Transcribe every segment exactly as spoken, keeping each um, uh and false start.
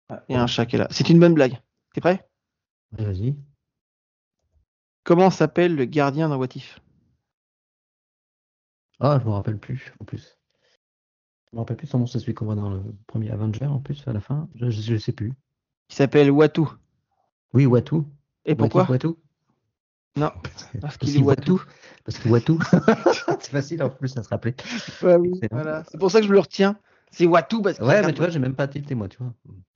Ah, il y a un chat qui est là. C'est une bonne blague. T'es prêt? Ouais, vas-y. Comment s'appelle le gardien dans What If? Ah, je me rappelle plus, en plus. Je me rappelle plus son nom, c'est celui qu'on voit dans le premier Avenger, en plus, à la fin. Je, je, je sais plus. Il s'appelle Watu. Oui, Watu. Et What if pourquoi? Watu? Non, Parce que- parce parce qu'il est qu'il voit Watu. tout. Parce qu'il voit tout. C'est facile, en plus, à se rappeler. Ouais, oui, Excellent. voilà. C'est pour ça que je le retiens. C'est Watu parce qu'il Ouais, mais regarde tu vois, Watu. j'ai même pas tilté, moi, tu vois.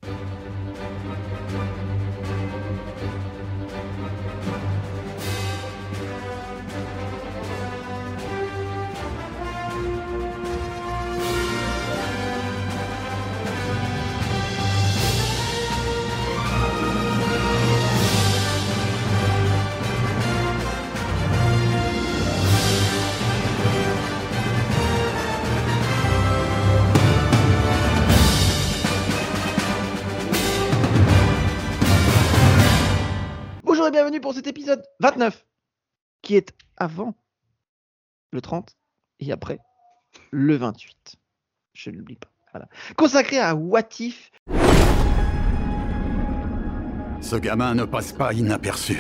Bonjour et bienvenue pour cet épisode vingt-neuf, qui est avant le trente et après le vingt-huit. Je ne l'oublie pas. Voilà. Consacré à What If. Ce gamin ne passe pas inaperçu.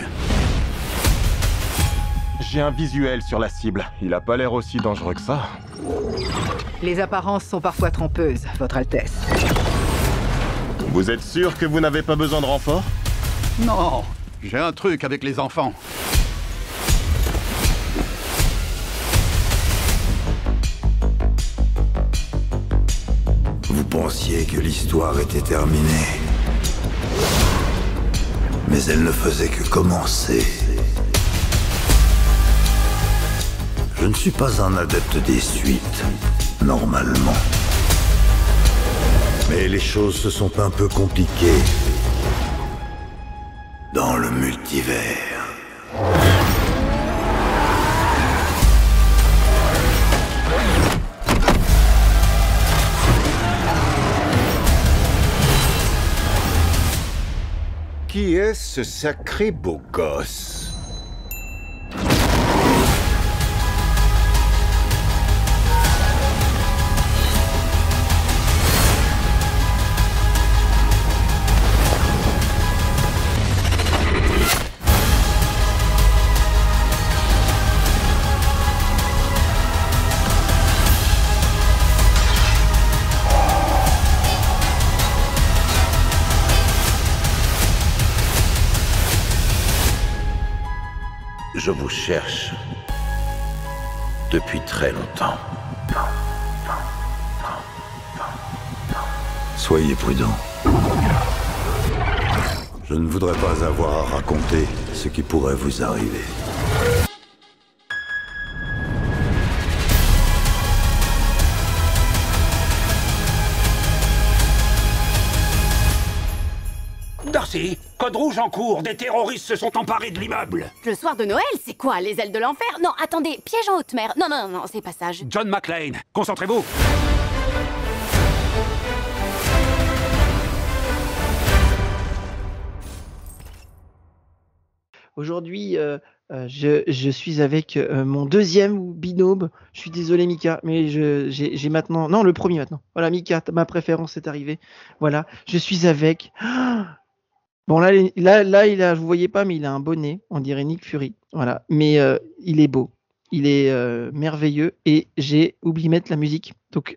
J'ai un visuel sur la cible. Il a pas l'air aussi dangereux que ça. Les apparences sont parfois trompeuses, Votre Altesse. Vous êtes sûr que vous n'avez pas besoin de renfort? Non, j'ai un truc avec les enfants. Vous pensiez que l'histoire était terminée. Mais elle ne faisait que commencer. Je ne suis pas un adepte des suites, normalement. Mais les choses se sont un peu compliquées dans le multivers. Qui est ce sacré beau gosse? Je vous cherche depuis très longtemps. Soyez prudents. Je ne voudrais pas avoir à raconter ce qui pourrait vous arriver. Darcy, code rouge en cours, des terroristes se sont emparés de l'immeuble. Le soir de Noël, c'est quoi, les ailes de l'enfer? Non, attendez, piège en haute mer. Non, non, non, c'est pas ça. je- John McClane, concentrez-vous. Aujourd'hui, euh, euh, je, je suis avec euh, mon deuxième binôme. Je suis désolé, Mika, mais je, j'ai, j'ai maintenant. Non, le premier maintenant. Voilà, Mika, t- ma préférence est arrivée. Voilà, je suis avec. Ah bon, là, les- là, là, il a, vous voyez pas, mais il a un bonnet. On dirait Nick Fury. Voilà, mais euh, il est beau. Il est euh, merveilleux. Et j'ai oublié de mettre la musique. Donc,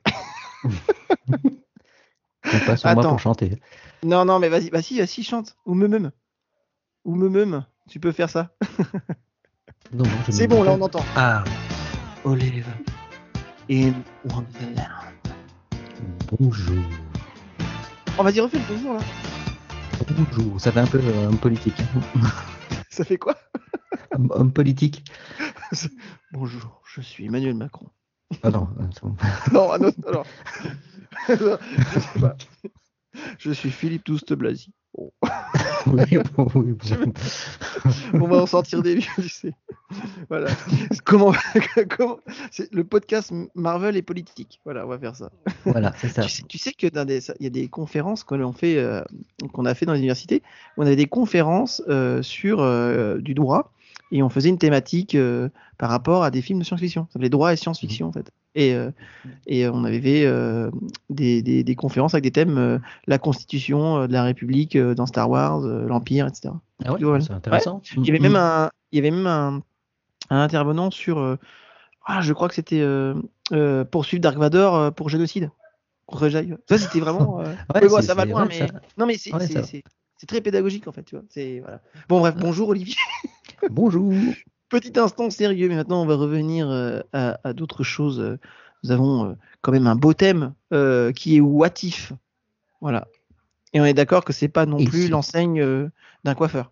Compte pas sur moi attends. pour chanter. Non, non, mais vas-y, vas-y, vas-y, chante. Ou me meum. Ou me meum. Tu peux faire ça. Non, non, je C'est me bon, là, rappelle. on entend. Ah, Olive in Wonderland. bonjour. Oh, vas-y, refais le bonjour là. Bonjour. Ça fait un peu euh, homme politique. hein. Ça fait quoi? Homme, homme politique. Bonjour, je suis Emmanuel Macron. Ah non, euh, c'est bon. Non, un autre, alors. Je sais pas. Je suis Philippe Douste Blasi. Bon. Oui, bon, oui, bon. On va en sortir des vieux, tu sais. Voilà. Comment, comment c'est le podcast Marvel et politique. Voilà, on va faire ça. Voilà, c'est ça. Tu sais, tu sais que dans des, il y a des conférences que l'on fait, euh, qu'on a fait dans les universités, où on avait des conférences euh, sur euh, du droit et on faisait une thématique euh, par rapport à des films de science-fiction. Ça s'appelait droit et science-fiction en fait. Et, euh, et on avait fait, euh, des, des, des conférences avec des thèmes euh, la Constitution euh, de la République euh, dans Star Wars, euh, l'Empire, et cetera. Ah ouais, Voilà. c'est intéressant. Ouais. Il y avait même un, il y avait même un, un intervenant sur, euh, ah, je crois que c'était euh, euh, poursuivre Dark Vador euh, pour génocide contre Jedi. Ça c'était vraiment. Euh... Ouais, ouais, bon, c'est- ça va c'est loin, vrai, mais ça. non, mais c'est, Ouais, c'est, ça va. c'est, c'est très pédagogique en fait, tu vois. C'est voilà. Bon bref, bonjour Olivier. Bonjour. Petit instant sérieux, mais maintenant on va revenir euh, à, à d'autres choses. Euh, Nous avons euh, quand même un beau thème euh, qui est What If. Voilà. Et on est d'accord que c'est pas non Et plus si- l'enseigne euh, d'un coiffeur.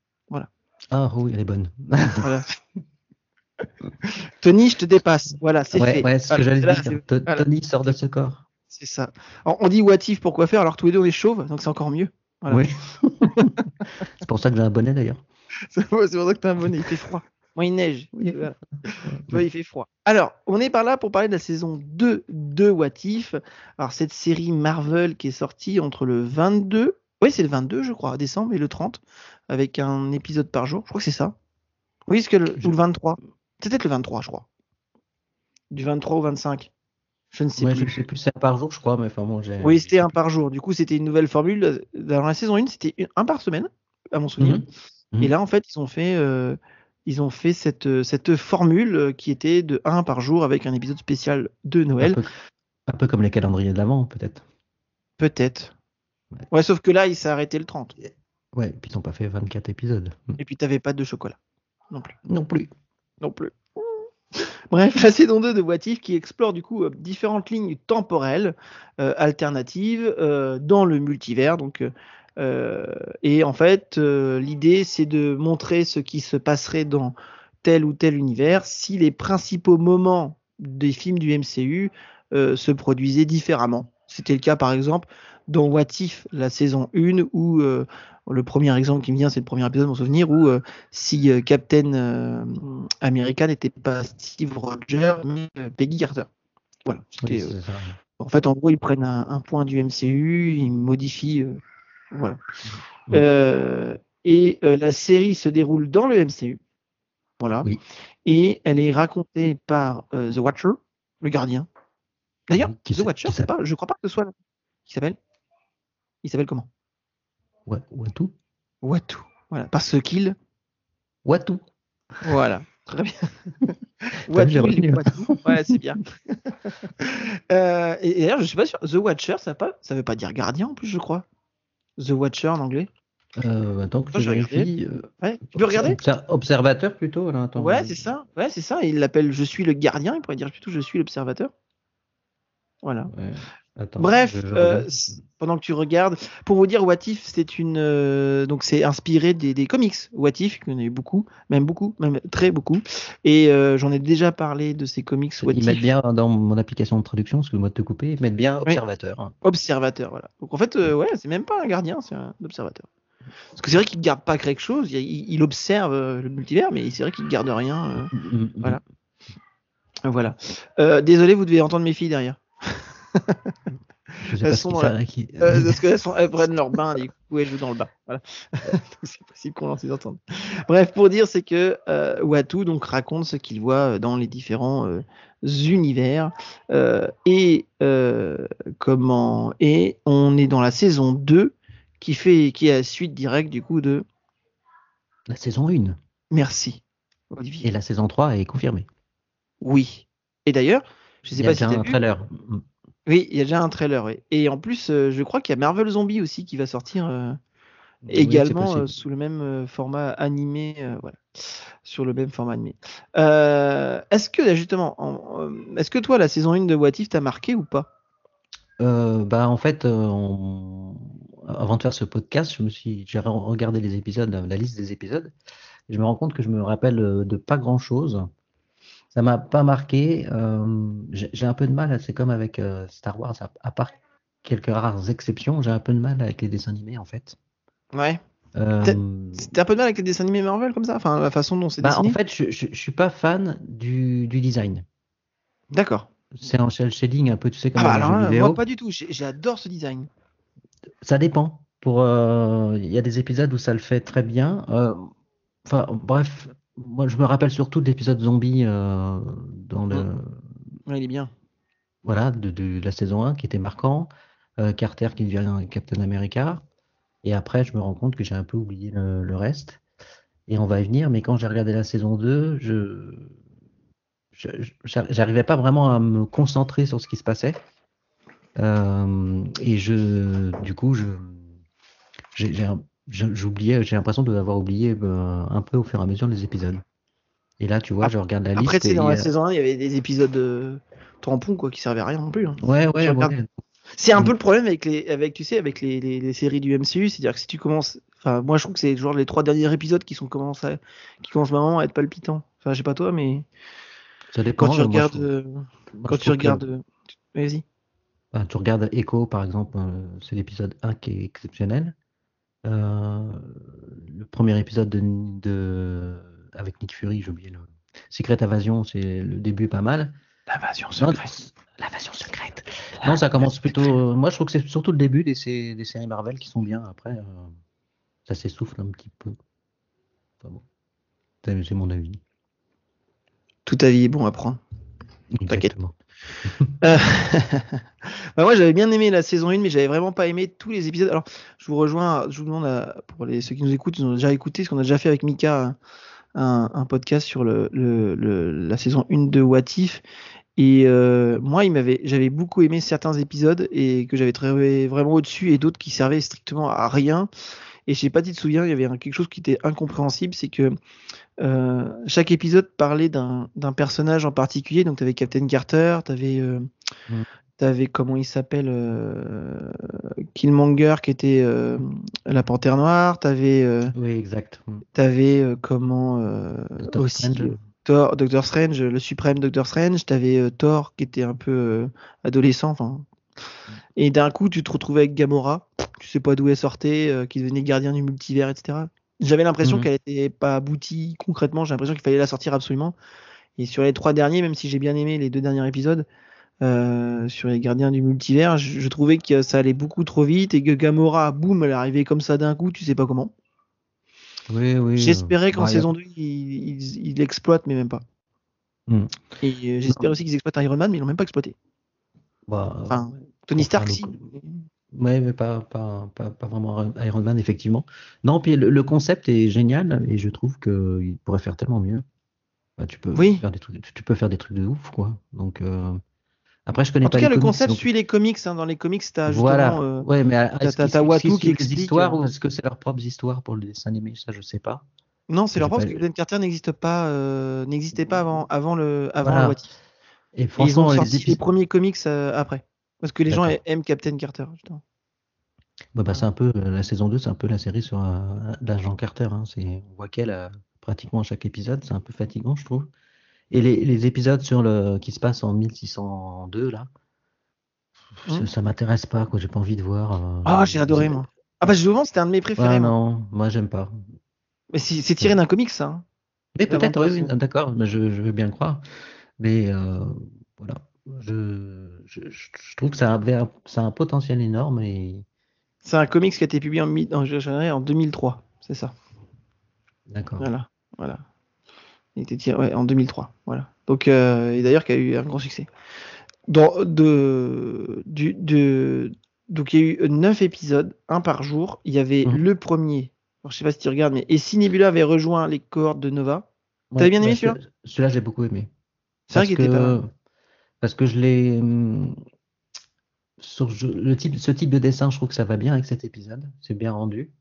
Ah oui, elle est bonne. Voilà. Tony, je te dépasse. Voilà, c'est ouais, fait. ouais, c'est ce que Voilà, j'allais là, dire. c'est- To- voilà, Tony sort de ce corps. c'est ça. Alors, on dit What If pour coiffeur, alors que tous les deux on est chauves, donc c'est encore mieux. Voilà. Oui. C'est pour ça que j'ai un bonnet d'ailleurs. C'est pour ça que t'as un bonnet, il fait froid. Moi, il neige. Oui. Voilà. Tu vois, il fait froid. Alors, on est par là pour parler de la saison deux de What If. Alors, cette série Marvel qui est sortie entre le vingt-deux, oui, c'est le vingt-deux, je crois, décembre, et le trente, avec un épisode par jour. Je crois que c'est ça. Oui, c'est que le, ou le vingt-trois. C'est peut-être le vingt-trois, je crois. Du vingt-trois au vingt-cinq. Je ne sais Ouais, plus. je sais plus, c'est par jour, je crois, mais enfin bon, j'ai. Oui, c'était un par jour. Du coup, c'était une nouvelle formule. Dans la saison un, c'était une- un par semaine, à mon souvenir. Mhm. Mhm. Et là, en fait, ils ont fait, euh, ils ont fait cette, cette formule euh, qui était de un par jour avec un épisode spécial de Un Noël. peu, un peu comme les calendriers de l'avant, peut-être. Peut-être. Ouais. Ouais, sauf que là, il s'est arrêté le trente. Ouais, et puis ils n'ont pas fait vingt-quatre épisodes. Et puis, t'avais pas de chocolat. Non plus. Non plus. Non plus. Bref, la saison deux de What If qui explore du coup euh, différentes lignes temporelles euh, alternatives euh, dans le multivers. Donc, euh, euh, et en fait, euh, l'idée c'est de montrer ce qui se passerait dans tel ou tel univers si les principaux moments des films du M C U euh, se produisaient différemment. C'était le cas par exemple dans What If, la saison un, où euh, le premier exemple qui me vient, c'est le premier épisode, mon souvenir, où euh, si euh, Captain euh, America n'était pas Steve Rogers, mais euh, Peggy Carter. Voilà. C'était, Oui, euh, c'est ça. en fait, en gros, ils prennent un, un point du M C U, ils modifient. Euh, voilà. Oui. Euh, et euh, la série se déroule dans le M C U. Voilà. Oui. Et elle est racontée par euh, The Watcher, le gardien. D'ailleurs, Oui, qui The s'a- Watcher, qui c'est s'a- pas, je crois pas que ce soit. Qui s'appelle Il s'appelle comment Wa- Watu. Watu. Voilà. Parce qu'il. Watu. Voilà. Très bien. T'as vu, j'ai Watu, il est retenu. Watu. Ouais, c'est bien. Euh, et, et d'ailleurs, je suis pas sûr. The Watcher, ça, pas, ça veut pas dire gardien en plus, je crois. The Watcher en anglais. Euh, attends que Moi, je j'ai regardé. vérifie. euh, Ouais. Tu peux regarder obser- Observateur plutôt. Là, attends. Ouais, c'est ça. Ouais, c'est ça. Il l'appelle Je suis le gardien. Il pourrait dire plutôt Je suis l'observateur. Voilà. Ouais. Attends, Bref, je- je euh, regarde. c- pendant que tu regardes, pour vous dire, What If, c'est une, euh, donc c'est inspiré des, des comics. What If, il y en a eu beaucoup, même beaucoup, même très beaucoup. Et euh, j'en ai déjà parlé de ces comics. What Ils mettent If, bien dans mon application de traduction, excuse-moi de te couper, ils mettent bien observateur. hein. observateur, voilà. Donc en fait, euh, ouais, c'est même pas un gardien, c'est un observateur. Parce que c'est vrai qu'il ne garde pas quelque chose, il, il- il observe euh, le multivers, mais c'est vrai qu'il ne garde rien. euh, Mm, mm, Voilà. voilà. Euh, désolé, vous devez entendre mes filles derrière. Je sais Elles pas ce sont qui dans ça- la- qui- Euh, parce qu'elles sont, elles prennent leur bain, du coup, elles jouent dans le bain. Voilà. Donc c'est possible qu'on les entende. Bref, pour dire, c'est que euh, Watu donc raconte ce qu'il voit dans les différents euh, univers euh, et euh, comment et on est dans la saison deux qui fait qui est la suite directe du coup de La saison un. Merci Olivier. Et la saison trois est confirmée. Oui. Et d'ailleurs, je sais Il y a pas si déjà tu as un vu. trailer. Mm. Oui, il y a déjà un trailer. Oui. Et en plus, euh, je crois qu'il y a Marvel Zombie aussi qui va sortir. euh, Oui, c'est également possible. euh, sous le même euh, format animé, euh, voilà, sur le même format animé. Euh, est-ce que justement, en- euh, est-ce que toi la saison un de What If t'a marqué ou pas? Euh, bah en fait, euh, on- avant de faire ce podcast, je me suis, j'ai re- regardé les épisodes, la, la liste des épisodes, et je me rends compte que je me rappelle euh, de pas grand-chose. Ça m'a pas marqué. euh, j'ai j'ai un peu de mal. C'est comme avec euh, Star Wars, à, à part quelques rares exceptions, j'ai un peu de mal avec les dessins animés en fait. Ouais. Euh, T'as un peu de mal avec les dessins animés Marvel comme ça, enfin la façon dont c'est bah, dessiné. en fait, je, je, je suis pas fan du, du design. D'accord. C'est en shell shading un peu, tu sais, comme Ah bah dans les alors jeux là, vidéo. moi pas du tout. J'ai- J'adore ce design. Ça dépend. Pour, euh, il y a des épisodes où ça le fait très bien. Euh, Enfin, bref, moi, je me rappelle surtout de l'épisode zombie euh, dans le, Mmh. Ouais, il est bien. voilà, de, de la saison un qui était marquant. Euh, Carter qui devient Captain America. Et après, je me rends compte que j'ai un peu oublié le, le reste. Et on va y venir, mais quand j'ai regardé la saison deux, je je- je- j'arrivais pas vraiment à me concentrer sur ce qui se passait. Euh, et je, du coup, je, j'ai, j'ai un- je- j'oubliais, j'ai l'impression de l'avoir oublié euh, un peu au fur et à mesure des épisodes. Et là, tu vois, Ap- je regarde la Après, liste tu sais, et dans il y la a- saison un, il y avait des épisodes euh, tampons, quoi, qui servaient à rien non plus. Hein. ouais, Tu ouais, regardes. ouais. C'est un Mm. peu le problème avec les, avec, tu sais, avec les, les, les séries du M C U, c'est-à-dire que si tu commences, enfin, moi, je trouve que c'est genre les trois derniers épisodes qui sont commencent à, qui commencent vraiment à être palpitants. Enfin, je sais pas toi, mais Ça quand dépend. tu euh, Moi, je regardes, trouve, euh, moi, quand je tu trouve que regardes, euh, tu- vas-y. ben, tu regardes Echo, par exemple, euh, c'est l'épisode un qui est exceptionnel. Euh, le premier épisode de, de- avec Nick Fury, j'ai oublié le Secret Invasion, c'est le début est pas mal. L'invasion Non, secrète. L'invasion secrète. Non, ça commence plutôt. euh, Moi, je trouve que c'est surtout le début des, sé- des séries Marvel qui sont bien. Après, euh, ça s'essouffle un petit peu. Enfin bon, c'est c'est mon avis. Tout ta vie est bon à prendre. T'inquiète. Exactement. Euh, bah, moi, j'avais bien aimé la saison un, mais j'avais vraiment pas aimé tous les épisodes. Alors, je vous rejoins, je vous demande à- pour les, ceux qui nous écoutent, ils ont déjà écouté, ce qu'on a déjà fait avec Mika, un, un podcast sur le, le- le- la saison un de What If. Et euh, moi, il m'avait, j'avais beaucoup aimé certains épisodes et que j'avais trouvé vraiment au-dessus et d'autres qui servaient strictement à rien. Et je sais pas si tu te souviens, il y avait un- quelque chose qui était incompréhensible, c'est que euh, chaque épisode parlait d'un d'un personnage en particulier. Donc, tu avais Captain Carter, tu avais, Mm. t'avais comment il s'appelle euh, Killmonger qui était euh, la Panthère Noire, t'avais euh, Oui, exact. Mm. t'avais euh, comment euh, Doctor aussi Strange. euh, Thor, Doctor Strange, le suprême Doctor Strange, t'avais euh, Thor qui était un peu euh, adolescent, enfin. Et d'un coup, tu te retrouvais avec Gamora, tu sais pas d'où elle sortait, euh, qui devenait gardien du multivers, et cetera. J'avais l'impression Mhm. qu'elle était pas aboutie concrètement, j'ai l'impression qu'il fallait la sortir absolument. Et sur les trois derniers, même si j'ai bien aimé les deux derniers épisodes, euh, sur les gardiens du multivers, je, je trouvais que ça allait beaucoup trop vite et que Gamora, boum, elle arrivait comme ça d'un coup, tu sais pas comment. Oui, oui. euh, J'espérais qu'en bah, y a- saison deux, ils il, il l'exploitent, mais même pas. Mm. Et euh, j'espère aussi qu'ils exploitent Iron Man, mais ils l'ont même pas exploité. Bah, Enfin, Tony pour faire Stark, le si. coup. Ouais, mais pas, pas, pas, pas vraiment Iron Man, effectivement. Non, puis le, le concept est génial et je trouve qu'il pourrait faire tellement mieux. Bah, tu peux Oui. faire des trucs, tu, tu peux faire des trucs de ouf, quoi. Donc, euh, après, je connais En tout pas cas, les le comics. concept Donc, suit les comics. Hein. Dans les comics, t'as voilà. justement euh, Ouais, mais t'as, est-ce t'as, qu'ils t'as est-ce Watu qu'ils qui suivent les explique. histoires euh, ou est-ce que c'est leurs propres histoires pour le dessin animé? Ça, je sais pas. Non, c'est J'ai leur propre pas... parce que Captain Carter n'existe pas, euh, n'existait pas avant, avant le, avant le Voilà. What If. Et Et ils ont franchement, les sorti les épisodes. premiers comics euh, après. Parce que les gens D'accord. aiment Captain Carter, justement. Bah, bah, c'est un peu, euh, la saison deux, c'est un peu la série sur euh, l'agent Carter. Hein. C'est, on voit qu'elle a pratiquement à chaque épisode. C'est un peu fatigant, je trouve. Et les, les épisodes sur le, qui se passent en mille six cent deux, là, ça, Hmm. ça m'intéresse pas, quoi. J'ai pas envie de voir. euh, Ah, j'ai adoré, c'est- moi. Ah bah justement, c'était un de mes préférés, Ah moi. non, moi, j'aime pas. Mais c'est, c'est tiré d'un comics, ça. Hein. Mais peut-être, oui, L'aventure, oui, c'est- d'accord, mais je, je veux bien le croire. Mais euh, voilà, je, je, je trouve que ça avait un, ça a un potentiel énorme et C'est un comics qui a été publié en, mi- en, je dirais en deux mille trois. C'est ça. d'accord. Voilà. Voilà. Il était tiré ouais, en deux mille trois. Voilà. Donc, euh, et d'ailleurs, qui a eu un grand succès. Dans, de, du, de, donc, il y a eu neuf épisodes, un par jour. Il y avait Mhm. le premier. Alors, je sais pas si tu regardes, mais et si Nebula avait rejoint les cohortes de Nova. T'avais Ouais, bien aimé bah, celui-là? ce- celui-là, j'ai beaucoup aimé. C'est vrai Parce qu'il était pas que, mal. parce que je l'ai. hum, Sur je- le type, ce type de dessin, je trouve que ça va bien avec cet épisode. C'est bien rendu.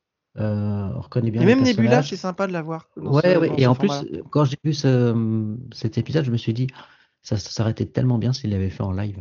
Euh, on reconnaît bien Et les même Nebula, personnages. c'est sympa de la voir dans Ouais, ce, ouais. dans Et ce en plus, format-là. quand j'ai vu ce, cet épisode, je me suis dit, ça, ça aurait été tellement bien s'il l'avait fait en live.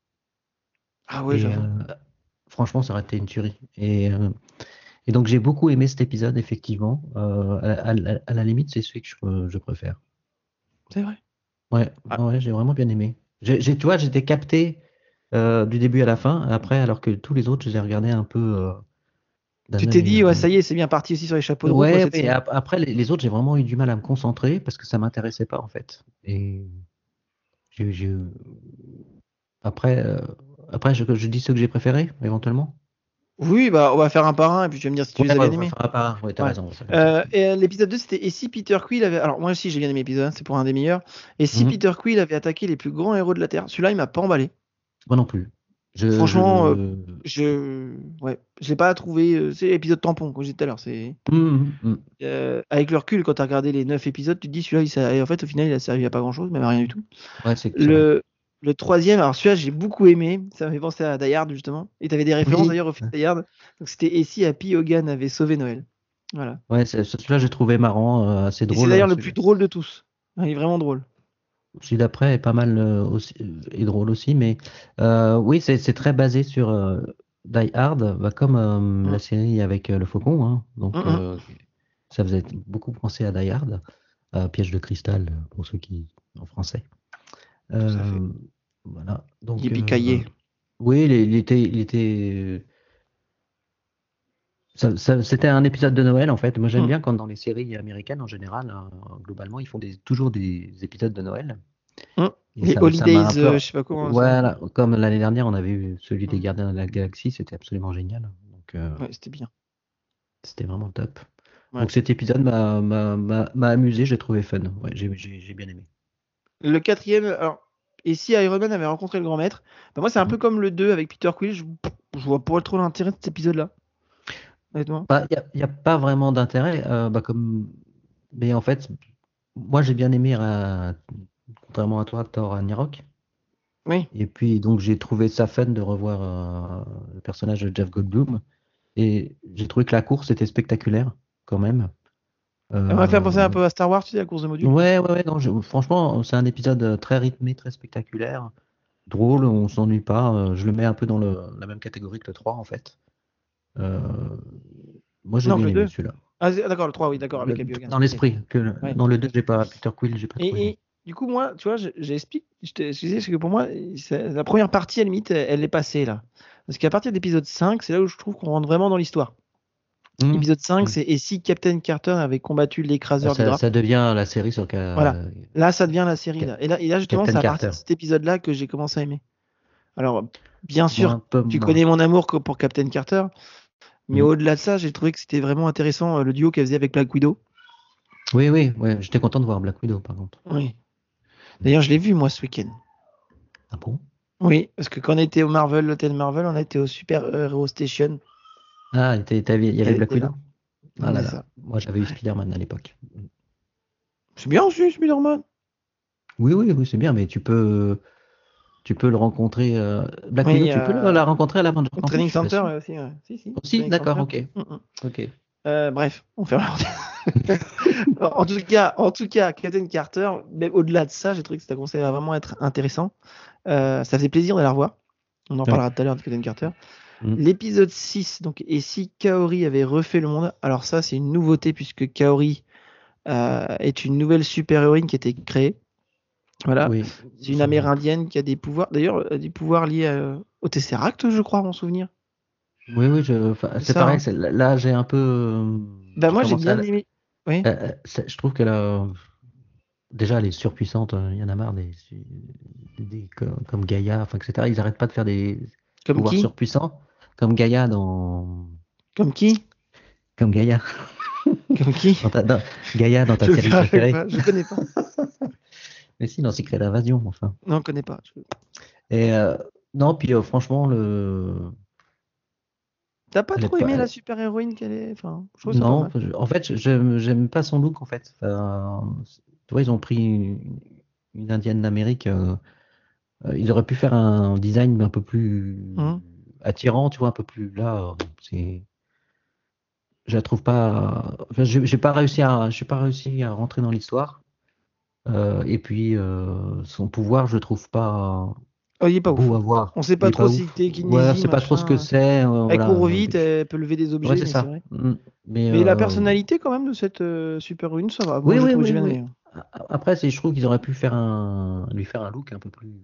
Ah ouais, Et j'avoue. euh, franchement, ça aurait été une tuerie. Et, euh, et donc, j'ai beaucoup aimé cet épisode, effectivement. Euh, à, à- à la limite, c'est celui que je, je préfère. C'est vrai. Ouais, Ah. ouais, j'ai vraiment bien aimé. J'ai, j'ai- tu vois, j'étais capté euh, du début à la fin, après, alors que tous les autres, je les ai regardés un peu euh, d'un Tu t'es œil. dit, ouais, euh, ça y est, c'est bien parti aussi sur les chapeaux de roue, quoi, Ouais, cette ouais, et série. ap- après, les, les autres, j'ai vraiment eu du mal à me concentrer parce que ça m'intéressait pas, en fait. Et j'ai, j'ai- après, euh, après je, je dis ceux que j'ai préférés, éventuellement. Oui, bah on va faire un par un et puis tu vas me dire si tu Ouais, les as ouais, bien on va aimés. faire un par un. Ouais, t'as Ouais. raison. ça fait Euh, ça. et euh, l'épisode deux, c'était Et si Peter Quill avait. Alors moi aussi j'ai bien aimé l'épisode un, c'est pour un des meilleurs. Et si Mhm. Peter Quill avait attaqué les plus grands héros de la Terre, celui-là il m'a pas emballé. Moi non plus. Je, Franchement, euh, je... je. Ouais, je l'ai pas trouvé. euh, C'est l'épisode tampon, comme je disais tout à l'heure. C'est. Mhm, mhm. Euh, avec le recul, quand tu as regardé les neuf épisodes, tu te dis celui-là, il sert- et en fait, au final, il a servi à pas grand-chose, même à rien du tout. Ouais, c'est c'est vrai. Le, le troisième, alors celui-là, j'ai beaucoup aimé. Ça m'a fait penser à Die Hard, justement. Et tu avais des références Oui. d'ailleurs au film Die Hard. Donc c'était Et si Happy Hogan avait sauvé Noël. Voilà. Ouais, c'est- celui-là, j'ai trouvé marrant, euh, assez Et c'est drôle. d'ailleurs Alors, le celui, plus drôle de tous. Ouais, il est vraiment drôle. celui d'après est pas mal euh, aussi, euh, et drôle aussi, mais euh, oui, c'est c'est très basé sur euh, Die Hard, bah, comme euh, Mm. la série avec euh, le faucon. Hein. Donc, Mm, mm. euh, ça faisait beaucoup penser à Die Hard, à Piège de cristal, pour ceux qui en français. Tout à fait. Euh, voilà. Donc, Yippee-ki-yay. euh, oui, il, il était, il était. ça- ça- c'était un épisode de Noël en fait. Moi, j'aime Mm. bien quand dans les séries américaines en général, euh, globalement, ils font des, toujours des épisodes de Noël. Mm. Et Les ça, ça m'a un Holidays, peu. euh, je sais pas comment. ça. Voilà, comme l'année dernière, on avait eu celui des Mm. Gardiens de la Galaxie, c'était absolument génial. Donc, euh, Ouais, c'était bien. c'était vraiment top. Ouais. Donc, cet épisode m'a m'a- m'a- m'a amusé, j'ai trouvé fun. Ouais, j'ai j'ai- j'ai bien aimé. Le quatrième, alors, et si Iron Man avait rencontré le grand maître, bah moi c'est un peu Mhm. comme le deux avec Peter Quill, je, je vois pas trop l'intérêt de cet épisode-là, honnêtement. Bah, il n'y a, pas vraiment d'intérêt. euh, bah, comme... Mais en fait, moi, j'ai bien aimé, euh, contrairement à toi, Thor Ragnarok. Oui. Et puis, donc, j'ai trouvé ça fun de revoir euh, le personnage de Jeff Goldblum. Et j'ai trouvé que la course était spectaculaire, quand même. Euh, Ça m'a fait penser un peu à Star Wars, tu sais, la course de modules. Ouais, ouais, ouais. Non, je- franchement, c'est un épisode très rythmé, très spectaculaire. Drôle, on s'ennuie pas. euh, Je le mets un peu dans le- la même catégorie que le trois, en fait. Euh, Moi, j'ai Non, bien que le aimé deux. celui-là. Ah, c'est- d'accord, le trois, oui, d'accord, avec Le- Happy Hogan. Dans l'esprit. Que le- Ouais. Dans le deux, j'ai pas Peter Quill, j'ai pas trop Et, aimé. et du coup, moi, tu vois, je- j'explique, je te- je disais, c'est que pour moi, c'est- la première partie, à la limite, elle, elle est passée là. Parce qu'à partir de l'épisode cinq, c'est là où je trouve qu'on rentre vraiment dans l'histoire. Mmh. L'épisode cinq, Mmh. c'est Et si Captain Carter avait combattu l'écraseur Ça, d'Hydra. ça devient la série sur que- Voilà. Là, ça devient la série. Cap- Là. Et, là, et là, justement, Captain c'est à partir de Carter. cet épisode-là que j'ai commencé à aimer. Alors, bien Moi, sûr, un peu tu moins. connais mon amour que pour Captain Carter, mais Mhm. au-delà de ça, j'ai trouvé que c'était vraiment intéressant euh, le duo qu'elle faisait avec Black Widow. Oui, oui, ouais, j'étais content de voir Black Widow, par contre. Oui. D'ailleurs, je l'ai vu moi ce week-end. Ah bon? Oui, parce que quand on était au Marvel, l'hôtel Marvel, on a été au Super Hero Station. Ah, t'es- t'avais- il y avait Elle Black était là. Widow? Ah là C'est là. ça. Moi, j'avais eu Spider-Man à l'époque. C'est bien aussi, Spider-Man. Oui, oui, oui, c'est bien, mais tu peux, tu peux le rencontrer. euh, Black Oui, Widow, tu peux euh, la la rencontrer à la Avengers Au Campus, Training je suis pas Center sûr. ouais, aussi. Ouais. Si, si. Aussi, Training d'accord, Center. ok. Mm, mm. Ok. Euh, bref, on fait en tout cas, en tout cas, Captain Carter, même au-delà de ça, j'ai trouvé que ça commençait à vraiment être intéressant. Euh, ça faisait plaisir de la revoir. On en Ouais. parlera tout à l'heure de Captain Carter. Mm. L'épisode six, donc, et si Kaori avait refait le monde, alors ça, c'est une nouveauté puisque Kaori euh, est une nouvelle super-héroïne qui a été créée. Voilà. Oui. C'est une amérindienne qui a des pouvoirs, d'ailleurs, euh, des pouvoirs liés euh, au Tesseract, je crois, à mon souvenir. Oui, oui, je... enfin, C'est c'est ça, pareil. hein. c'est- Là, j'ai un peu. euh, Bah, moi, j'ai commencé bien à- aimé. Oui. Euh, euh, c'est- je trouve qu'elle a. Déjà, elle est surpuissante. euh, Il y en a marre des, des- des- comme, comme Gaïa, enfin, et cetera. Ils n'arrêtent pas de faire des Comme pouvoirs qui surpuissants, comme Gaïa dans. Comme qui Comme Gaïa. Comme qui Dans ta, dans- Gaïa dans ta Je série sais préférée. pas, je connais pas. Mais si, dans Secret d'Invasion, enfin. Non, je connais pas. Je- Et euh, non, puis euh, franchement, le. T'as pas Elle est trop pas- aimé la elle- super-héroïne qu'elle est enfin, je trouve ça Non, pas mal. je- en fait, je- j'aime j'aime pas son look, en fait. Enfin, tu vois, ils ont pris une, une indienne d'Amérique. euh, euh, ils auraient pu faire un design un peu plus Mhm. attirant, tu vois, un peu plus. Là, euh, c'est. Je la trouve pas. Enfin, j'ai j'ai pas réussi à, j'ai pas réussi à rentrer dans l'histoire. Euh, et puis, euh, son pouvoir, je le trouve pas Oh, il est pas ouf. beau à voir. On sait Il pas est trop pas si ouf. t'es Ouais, kinésie, c'est pas trop ce que machin. c'est. euh, Elle voilà. court vite, elle peut lever des objets, Ouais, c'est mais ça. c'est vrai. Mm. Mais, Mais la euh, personnalité quand même de cette euh, super-héroïne, ça va. Oui, Moi, j'ai oui, trouvé oui, j'ai bien oui. aimé. Après, c'est- je trouve qu'ils auraient pu faire un, lui faire un look un peu plus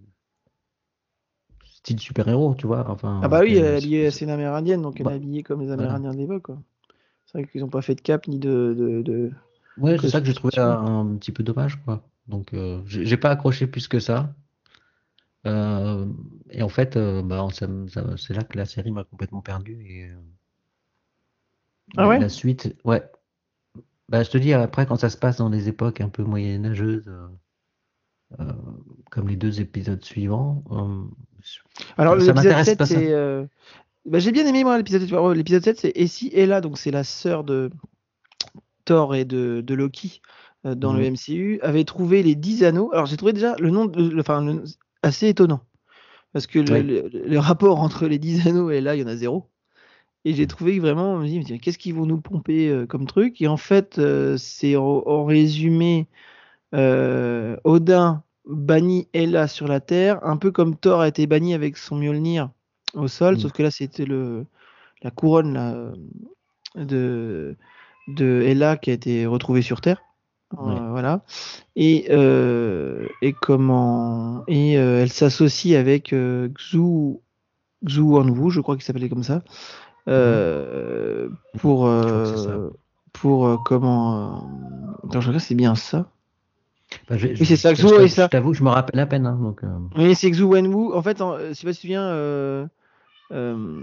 style super-héros, tu vois. Enfin, Ah bah oui, que- elle est, c'est une amérindienne, donc elle Bah, est habillée comme les voilà. amérindiens de l'époque. quoi. C'est vrai qu'ils ont pas fait de cap ni de... de, de... Ouais, que c'est ça que j'ai je- trouvé un, un petit peu dommage, quoi. Donc, euh, j'ai j'ai pas accroché plus que ça. Euh, et en fait, euh, bah, ça me- ça- c'est là que la série m'a complètement perdu. Et euh, Ah la, ouais? la suite, ouais. Bah, je te dis, après, quand ça se passe dans des époques un peu moyenâgeuses, euh, euh, comme les deux épisodes suivants, euh, Alors ça, ça l'épisode m'intéresse sept, pas ça. c'est... euh, bah, j'ai bien aimé moi l'épisode sept. Ouais, l'épisode sept, c'est Essie Ella, donc c'est la sœur de Thor et de, de Loki euh, dans le Mhm. M C U, avait trouvé les dix anneaux. Alors j'ai trouvé déjà le nom, de- le- enfin, le- assez étonnant. Parce que le, Oui. le- le rapport entre les dix anneaux et là, il y en a zéro. Et j'ai trouvé que vraiment, on me dit, mais qu'est-ce qu'ils vont nous pomper euh, comme truc? Et en fait, euh, c'est en, en résumé, euh, Odin bannit Hela sur la Terre, un peu comme Thor a été banni avec son Mjolnir au sol, Mhm. sauf que là, c'était le, la couronne là, euh, de, de Hela qui a été retrouvée sur Terre. Ouais. Euh, voilà. Et, euh, et comment et euh, elle s'associe avec euh, Xu Xu Wanwu, je crois qu'il s'appelait comme ça, Mhm. euh, pour Je crois que c'est ça. euh, pour euh, comment euh, attends, je regarde, c'est bien ça. Bah, je, Oui, je, c'est ça, je- Xu, je oui, t'avoue je ça. t'avoue que je me rappelle à peine, hein, donc, euh, Oui, c'est Xu Wenwu. En fait, en, euh, je sais pas si tu te souviens, euh, euh,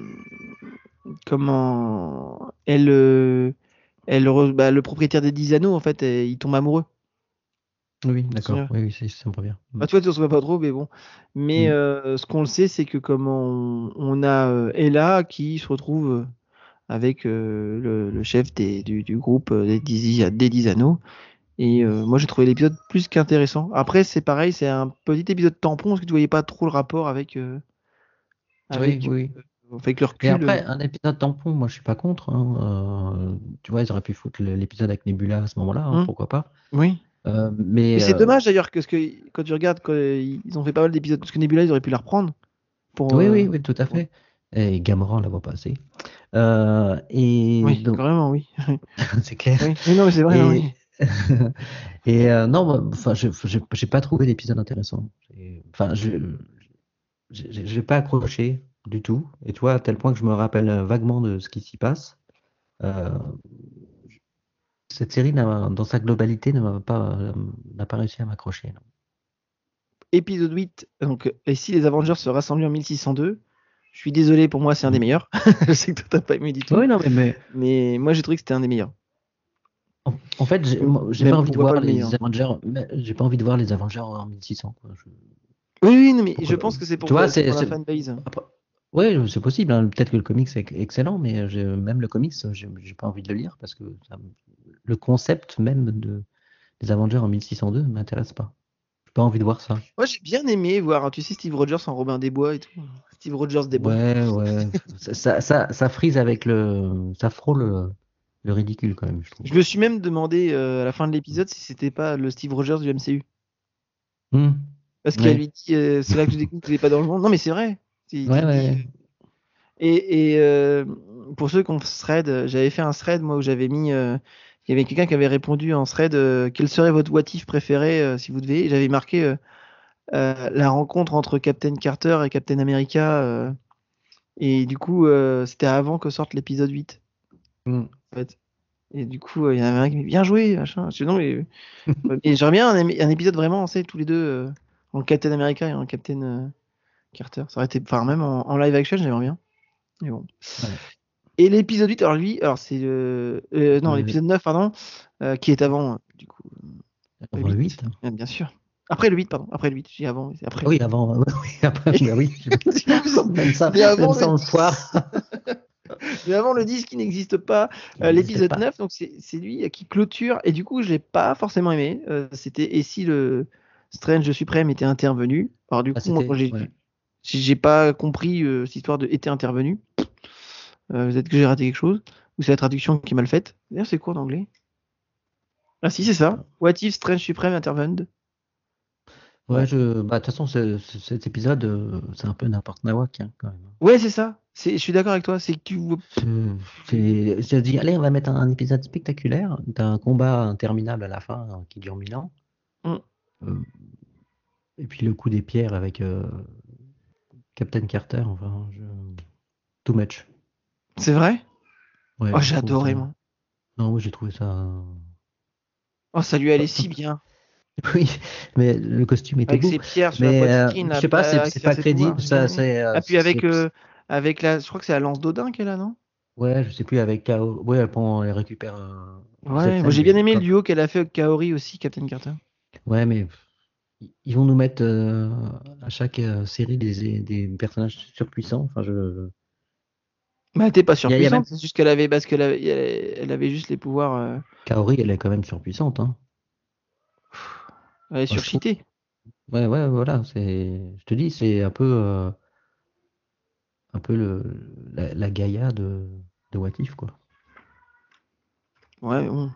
comment elle, euh, elle re- bah, le propriétaire des dix anneaux, en fait, euh, il tombe amoureux. oui, Tu te d'accord. souviens? Oui, oui, c'est- ça me revient. Bah, toi, tu ne te souviens pas trop, mais bon. Mais Mhm. euh, ce qu'on le sait, c'est que comment on, on a euh, Ella qui se retrouve euh, avec euh, le, le chef des, du, du groupe euh, des dix, des dix anneaux. Et euh, moi, j'ai trouvé l'épisode plus qu'intéressant. Après, c'est pareil, c'est un petit épisode tampon parce que tu voyais pas trop le rapport avec, euh, Oui, avec, oui. euh, avec le Mais recul. euh. après, un épisode tampon, moi je suis pas contre, hein. Euh, tu vois, ils auraient pu foutre le- l'épisode avec Nebula à ce moment-là, hein, Hum, pourquoi pas. oui. Euh, Mais mais c'est euh, dommage d'ailleurs que, ce que quand tu regardes, quand ils ont fait pas mal d'épisodes, parce que Nebula, ils auraient pu la reprendre pour. oui, euh, oui, oui, tout à pour- fait. Et Gamora, on la voit pas assez. Euh, et Oui, donc, carrément, oui. c'est clair. Oui, oui, non, mais c'est vrai, non, Et, oui. et euh, non, moi, enfin, je j'ai j'ai pas trouvé l'épisode intéressant. Et, Enfin, je j'ai j'ai pas accroché du tout. Et tu vois, à tel point que je me rappelle vaguement de ce qui s'y passe. Euh, cette série, n'a- dans sa globalité, ne m'a pas, euh, n'a pas réussi à m'accrocher. Non. Épisode huit, donc, et si les Avengers se rassemblaient en mille six cent deux, je suis désolé, pour moi, c'est un des Mm. meilleurs. Je sais que toi, t'as pas aimé du tout. Oui, non, mais, mais Mais moi, j'ai trouvé que c'était un des meilleurs. en, en fait, j'ai M- moi, j'ai pas Même envie de pourquoi pas voir le meilleur. les Avengers. mais J'ai pas envie de voir les Avengers en mille six cents. Quoi. Je- Oui, oui, non, mais je pourquoi- pense que c'est pour, Tu vois, c'est c'est pour la c'est- fanbase. après- ouais, c'est possible. Hein. Peut-être que le comics est excellent, mais j'ai- même le comics, j'ai j'ai pas envie de le lire parce que ça me- le concept même de des Avengers en mille six cent deux m'intéresse pas. J'ai pas envie de voir ça. Moi, j'ai bien aimé voir, tu sais, Steve Rogers en Robin des Bois et tout. Steve Rogers des Bois. Ouais, ouais. ça, ça, ça, ça frise avec le. Ça frôle le, le ridicule quand même, je trouve. Je me suis même demandé euh, à la fin de l'épisode si c'était pas le Steve Rogers du M C U. Hmm. Parce qu'elle Ouais. lui dit, euh, c'est là que je découvre qu'il est pas dans le monde. Non, mais c'est vrai. Il, Ouais, il ouais. dit, Et, et, euh, pour ceux qui ont thread, euh, j'avais fait un thread moi où j'avais mis, euh, il y avait quelqu'un qui avait répondu en thread, euh, quel serait votre what if préféré euh, si vous devez. Et j'avais marqué euh, euh, la rencontre entre Captain Carter et Captain America. euh, et du coup, euh, c'était avant que sorte l'épisode huit. Hmm. En fait. Et du coup, euh, il y en avait un qui m'a dit, bien joué, machin. Je dis, non, mais, et j'aimerais bien un, émi- un épisode vraiment, on sait, tous les deux, euh, en Captain America et en Captain euh, Carter. Ça aurait été, enfin, même en, en live action, j'aimerais bien. Mais bon. Ouais. Et l'épisode huit, alors lui, alors c'est le. euh, non, Euh, l'épisode neuf, pardon, euh, qui est avant, euh, du coup. Avant le huit. euh, Bien sûr. Après le huit, pardon. Après le huit, j'ai avant, c'est après. Oui, avant. Oui, après, bah oui. Même ça, Mais avant même ça, le on le dix. foire. Mais avant le dix qui n'existe pas, Qui euh, n'existe l'épisode pas. neuf, donc c'est c'est lui euh, qui clôture, et du coup, je l'ai pas forcément aimé. Euh, c'était et si le Strange Suprême était intervenu. Alors, du Ah, coup, moi, c'était. quand j'ai Ouais. si j'ai pas compris euh, cette histoire de était intervenu, euh, peut-être que j'ai raté quelque chose, ou c'est la traduction qui est mal faite. D'ailleurs, c'est quoi en anglais? Ah, si, c'est ça. What if Strange Supreme intervened? Ouais, je. Bah, de toute façon, ce- ce- cet épisode, euh, c'est un peu n'importe nawak, hein, quand même. Ouais, c'est ça. C'est, je suis d'accord avec toi. C'est que tu. C'est- C'est c'est dit, allez, on va mettre un, un épisode spectaculaire d'un combat interminable à la fin hein, qui dure mille ans. Mm. Euh, et puis le coup des pierres avec euh, Captain Carter, enfin, je... too much. C'est vrai? Ouais, Oh, je j'ai trouve adoré, ça- moi. Non, moi j'ai trouvé ça. Oh, ça lui allait si bien. Oui, mais le costume était Avec beau. ses pierres sur Mais la euh, poitrine. je là, sais pas, c'est plaque, c'est faire pas ses crédible. pouvoirs, j'ai Ça, bien aimé. c'est, euh, Ah, puis avec, c'est- euh, avec la, je crois que c'est la lance d'Odin qu'elle a, non? ouais, je sais plus avec K O. Ouais, elle, prend- elle récupère euh, Ouais, moi Zepsen, j'ai mais bien aimé le comme- duo qu'elle a fait avec Kaori aussi, Captain Carter. ouais, mais pff, ils vont nous mettre euh, à chaque euh, série des, des personnages surpuissants. Enfin, je. Bah, elle était pas Il y a, il y a même surpuissante, c'est juste qu'elle avait, parce qu'elle avait, elle elle avait juste les pouvoirs, euh, Kaori, elle est quand même surpuissante, hein. elle est Enfin, je trouve. surcheatée. Ouais, ouais, voilà. C'est, je te dis, c'est un peu, euh, un peu le, la, la Gaïa de, de What If, quoi. Ouais, mais bon.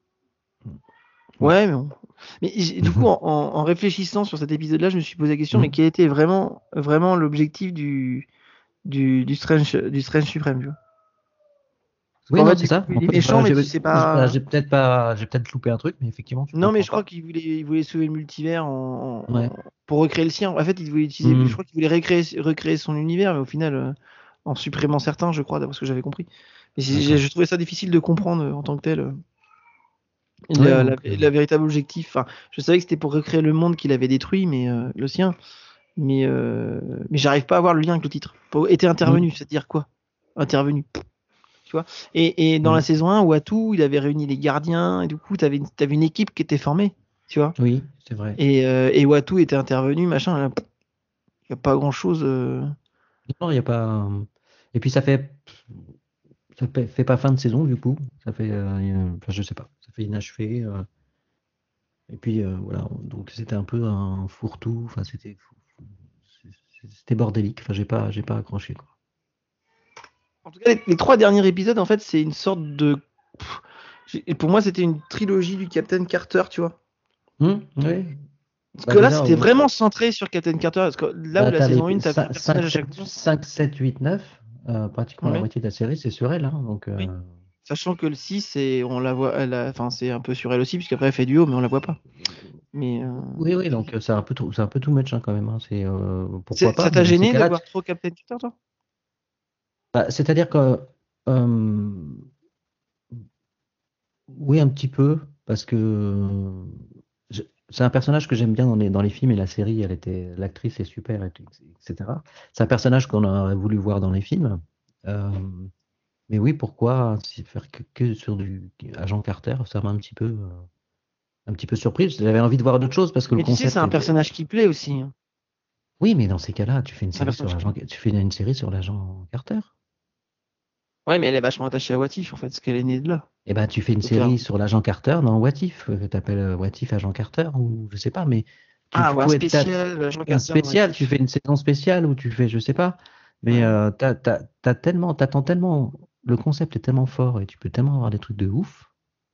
Bon. Ouais, mais bon. Mais j'ai- du coup, en, en- en réfléchissant sur cet épisode-là, je me suis posé la question, mais Mhm. quel était vraiment, vraiment l'objectif du, du, du Strange, du Strange Suprême, tu vois? Parce Oui, qu'en non, fait, c'est du coup, ça. En il est fait, méchant, enfin, mais j'ai tu sais voilà, pas. j'ai peut-être pas, j'ai peut-être loupé un truc, mais effectivement, tu Non, mais comprends je crois pas. qu'il voulait, il voulait sauver le multivers en, en- Ouais. en- pour recréer le sien. En fait, il voulait utiliser, je Mhm. crois qu'il voulait recréer, recréer son univers, mais au final, euh, en supprimant certains, je crois, d'après ce que j'avais compris. Mais j'ai- j'ai- D'accord. je trouvais ça difficile de comprendre euh, en tant que tel. euh, Ouais, la, la- donc. euh, la véritable objectif. Enfin, je savais que c'était pour recréer le monde qu'il avait détruit, mais euh, le sien. Mais, euh, mais j'arrive pas à voir le lien avec le titre. Pour, était intervenu, mhm. c'est-à-dire quoi? Intervenu. Tu vois? Et, et dans la Mhm. saison un, Watu, il avait réuni les gardiens, et du coup, t'avais une, t'avais une équipe qui était formée. Tu vois? Oui, c'est vrai. Et, euh, et Watu était intervenu, machin. Il n'y a pas grand-chose. euh. Non, il y a pas. euh, Et puis ça fait, ça fait, fait pas fin de saison du coup. Ça fait, euh, une- enfin, je sais pas. Ça fait inachevé. euh, Et puis euh, voilà. Donc c'était un peu un fourre-tout. Enfin, c'était, c'était bordélique. Enfin, j'ai pas, j'ai pas accroché, quoi. En tout cas, les, les trois derniers épisodes, en fait, c'est une sorte de. Pff, j'ai- et pour moi, c'était une trilogie du Captain Carter, tu vois. Hum, ouais. Parce Bah que là, déjà, c'était on- vraiment centré sur Captain Carter. Parce que là où bah, la t'as les saison un, t'avais un personnage à chaque fois. cinq, sept, huit, neuf. euh, pratiquement la Ouais. moitié de la série, c'est sur elle, hein, donc. euh, Oui. Sachant que le six, c'est, on la voit, elle a- enfin, c'est un peu sur elle aussi, puisqu'après elle fait du haut, mais on la voit pas. Mais euh, Oui, oui, donc euh, c'est un peu tout, c'est un peu tout much, hein, quand même, hein. C'est euh, pourquoi c'est- pas, ça mais t'a dans ces gêné de cas-là, voir tu- trop Captain Carter, toi? bah, c'est-à-dire que euh, oui, un petit peu, parce que euh, je- c'est un personnage que j'aime bien dans les, dans les films et la série, elle était, l'actrice est super, et tout, et cetera. C'est un personnage qu'on aurait voulu voir dans les films. Euh, mais oui, pourquoi si faire que, que sur du agent Carter, ça m'a un petit peu, euh, un petit peu surpris. J'avais envie de voir d'autres choses parce que le Mais tu sais, c'est concept un était. personnage qui plaît aussi, hein. Oui, mais dans ces cas-là, tu fais une C'est un série sur personnage. l'agent, tu fais une série sur l'agent Carter. Ouais, mais elle est vachement attachée à What If, en fait, parce qu'elle est née de là. Eh ben, tu fais une Faut faire- série sur l'agent Carter dans What If, euh, que tu appelles What If agent Carter, ou je sais pas, mais tu Ah, ouais, un pouvais être spécial, Jean un Carter, spécial, What tu If. fais une saison spéciale où tu fais, je sais pas, mais Ouais. euh, t'as, t'as- t'as tellement, t'attends tellement, le concept est tellement fort et tu peux tellement avoir des trucs de ouf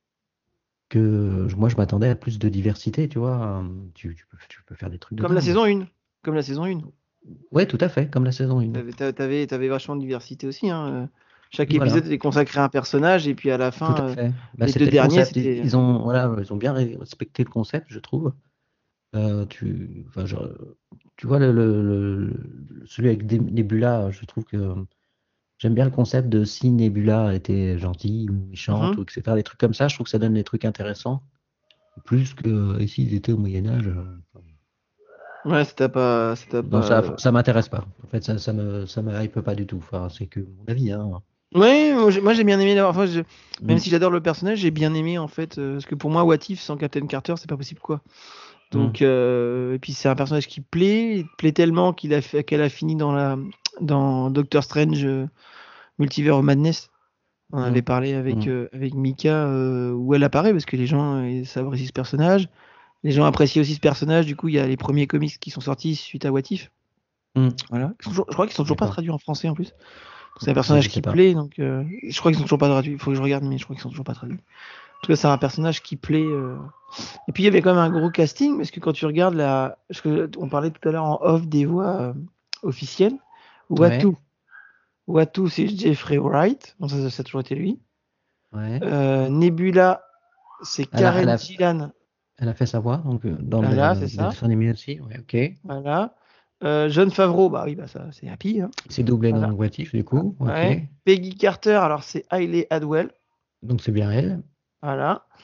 que je- moi je m'attendais à plus de diversité, tu vois. euh, Tu, tu peux, tu peux faire des trucs de Comme la dingue. saison un. Comme la saison un. Ouais, tout à fait, comme la saison un. T'avais, t'a- t'avais, t'avais vachement de diversité aussi, hein. euh. Chaque Voilà, épisode était consacré à un personnage, et puis à la tout fin, à euh, fait. Bah, les c'était deux le derniers, concept. Ils, c'était. ils ont, voilà, ils ont bien respecté le concept, je trouve. Euh, tu, enfin, genre, tu vois, le, le- le- celui avec Dé- Nebula, je trouve que j'aime bien le concept de si Nebula était gentille ou méchante, Mhm. ou et cetera. Des trucs comme ça, je trouve que ça donne des trucs intéressants. Plus que euh, s'ils étaient au Moyen-Âge. Ouais, c'était pas, c'était Non, pas. ça, euh, ça m'intéresse pas. En fait, ça, ça me, ça me hype pas du tout. Enfin, c'est que mon avis, hein. Ouais, moi j'ai, moi, j'ai bien aimé. la- Enfin, je- même Mm. si j'adore le personnage, j'ai bien aimé en fait, euh, parce que pour moi, What If sans Captain Carter, c'est pas possible, quoi. Donc, euh, et puis c'est un personnage qui plaît, il plaît tellement qu'il a fait, qu'elle a fini dans la, dans Doctor Strange, euh, Multiverse of Madness. On en avait Mm. parlé avec, Mm. euh, avec Mika, euh, où elle apparaît, parce que les gens euh, savent apprécier ce personnage. Les gens apprécient aussi ce personnage, du coup, il y a les premiers comics qui sont sortis suite à What If. Mm. Voilà. Ils sont toujours- je crois qu'ils sont toujours pas D'accord. traduits en français en plus. C'est un Je personnage sais qui pas. plaît, donc euh, je crois qu'ils sont toujours pas traduits. Il faut que je regarde, mais je crois qu'ils sont toujours pas traduits. En tout cas, c'est un personnage qui plaît. euh. Et puis il y avait quand même un gros casting, parce que quand tu regardes la, parce que on parlait tout à l'heure en off des voix euh, officielles. Watu, Ouais. Watu, c'est Jeffrey Wright, donc ça, ça a toujours été lui. Ouais. Euh, Nebula, c'est Elle a- Karen elle a- Gillan. Elle a fait sa voix, donc euh, dans Voilà, le, c'est ça. le dessin animé aussi. Ouais, ok. Voilà. Euh, John Favreau, bah oui, bah ça, c'est Happy. Hein. C'est doublé Voilà. dans What If, du coup. Ok. Ouais. Peggy Carter, alors c'est Hailey Atwell. Donc c'est bien elle. Voilà.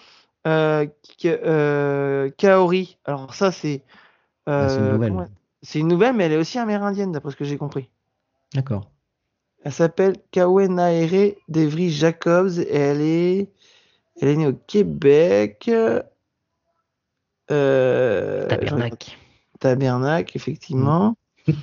Euh, K- euh, Kaori. Alors ça, c'est... Bah, c'est une euh, nouvelle. comment- c'est une nouvelle, mais elle est aussi amérindienne, d'après ce que j'ai compris. D'accord. Elle s'appelle Kawenaere Devry Jacobs et elle est, elle est née au Québec. Euh, je regarde. Tabernacle. Tabernacle, effectivement.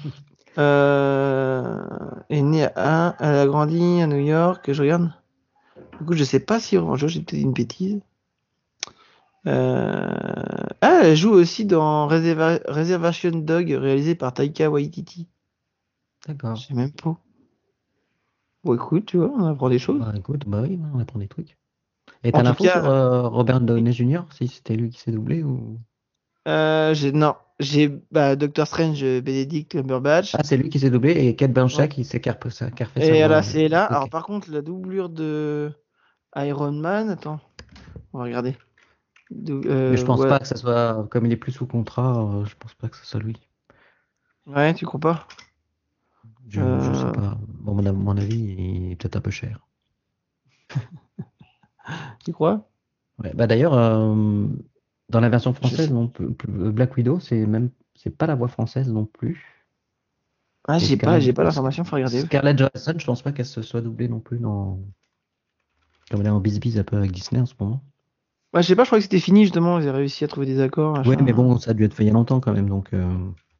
Euh, elle est née à, elle a grandi à New York. Je regarde. Du coup, je sais pas si Orange, j'ai peut-être dit une bêtise. Euh, Ah, elle joue aussi dans Reserva- Reservation Dog, réalisé par Taika Waititi. D'accord. Je sais même pas. Bon, écoute, tu vois, on apprend des choses. Bah écoute, bah oui, on apprend des trucs. Et En t'as tout l'info cas- sur euh, Robert Downey junior, si c'était lui qui s'est doublé ou... Euh, j'ai, non, j'ai bah, Doctor Strange, euh, Benedict Cumberbatch. Ah, c'est lui qui s'est doublé et Kate Blanchett Ouais. qui s'est qui a refait sa qui a refait Et sa voix. voilà, c'est là. Ok. Alors, par contre, la doublure de Iron Man, attends, on va regarder. Dou- euh, Mais je pense ouais. pas que ça soit, comme il est plus sous contrat, euh, je pense pas que ce soit lui. Ouais, tu crois pas? Je, Euh, je sais pas. Bon, mon, à mon avis, il est peut-être un peu cher. Tu crois? Ouais. Bah d'ailleurs, euh, dans la version Je française, sais. non plus, plus- Black Widow, c'est même, c'est pas la voix française non plus. Ah, C'est j'ai pas, Scarlett, j'ai pas l'information, faut regarder. Scarlett Johansson, je pense pas qu'elle se soit doublée non plus dans, comme elle est en bis-bis un peu avec Disney en ce moment. Ouais, je sais pas, je crois que c'était fini justement, ils ont réussi à trouver des accords. Ouais, machin. mais bon, ça a dû être fait il y a longtemps quand même, donc. euh,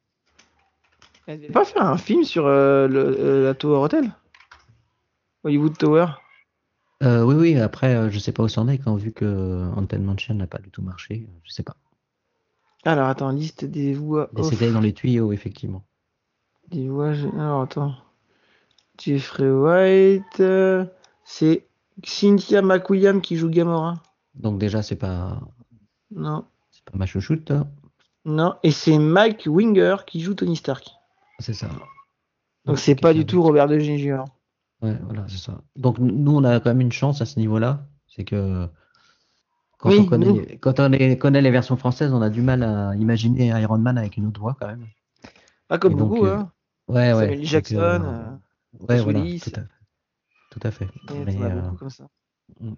Elle devait pas faire un film sur euh, le, euh, la Tower Hotel? Hollywood Tower? Euh, oui, oui, après, euh, je sais pas où c'en est, quand vu que Haunted Mansion n'a pas du tout marché, euh, je sais pas. Alors, attends, liste des voix Mais off. c'était dans les tuyaux, effectivement. Des voix. gé- Alors, attends. Jeffrey White. euh, C'est Cynthia McWilliams qui joue Gamora. Donc déjà, c'est pas, Non. c'est pas ma chouchoute, hein. Non. Et c'est Mike Winger qui joue Tony Stark. C'est ça. Donc, c'est pas du tout Robert Downey junior Ouais, voilà, c'est ça. Donc n- nous, on a quand même une chance à ce niveau-là, c'est que quand Oui, on connaît, nous. quand on les- connaît les versions françaises, on a du mal à imaginer Iron Man avec une autre voix quand même. Pas comme Et donc, beaucoup, euh, hein. Ouais, ouais. Samuel L. donc, Jackson, euh, euh, ouais, Bruce voilà, Willis. tout à fait. Tout à fait. Et Mais, t'en as euh, beaucoup comme ça. mm.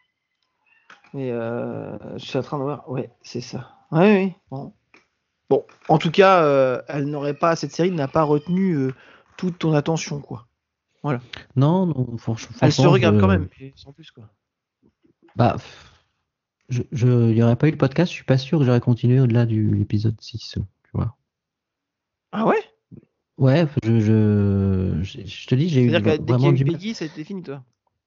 Mais euh, je suis en train de voir. Ouais, c'est ça. Ouais, oui. Bon. Bon, en tout cas, euh, elle n'aurait pas, cette série n'a pas retenu euh, toute ton attention, quoi. Voilà. Non, non, franch- Elle se franchement, regarde je- quand même, mais sans plus, quoi. Bah, pff, je, je, il n'y aurait pas eu le podcast, je suis pas sûr que j'aurais continué au-delà de l'épisode six, tu vois. Ah ouais? Ouais, je, je, je, je te dis, j'ai eu C'est-à-dire que dès qu'il y vraiment a eu du mal. Peggy, ça a été fini, toi.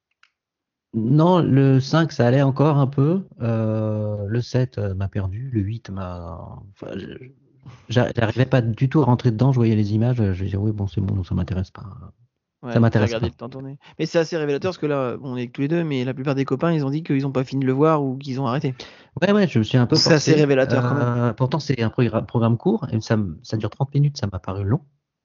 Non, le cinq, ça allait encore un peu. Euh, le sept euh, m'a perdu. Le huit m'a. Enfin, je- j'a- j'arrivais pas du tout à rentrer dedans. Je voyais les images. Je disais, oui, bon, c'est bon, ça m'intéresse pas. Ouais, Ça m'intéresse j'ai regardé pas. le temps tourner. Mais c'est assez révélateur parce que là, bon, on est que tous les deux, mais la plupart des copains, ils ont dit qu'ils n'ont pas fini de le voir ou qu'ils ont arrêté. Ouais, ouais, je me suis un peu C'est assez forcé. révélateur quand même. Euh, pourtant, c'est un progra- programme court. Et ça, m- ça dure trente minutes. Ça m'a paru long.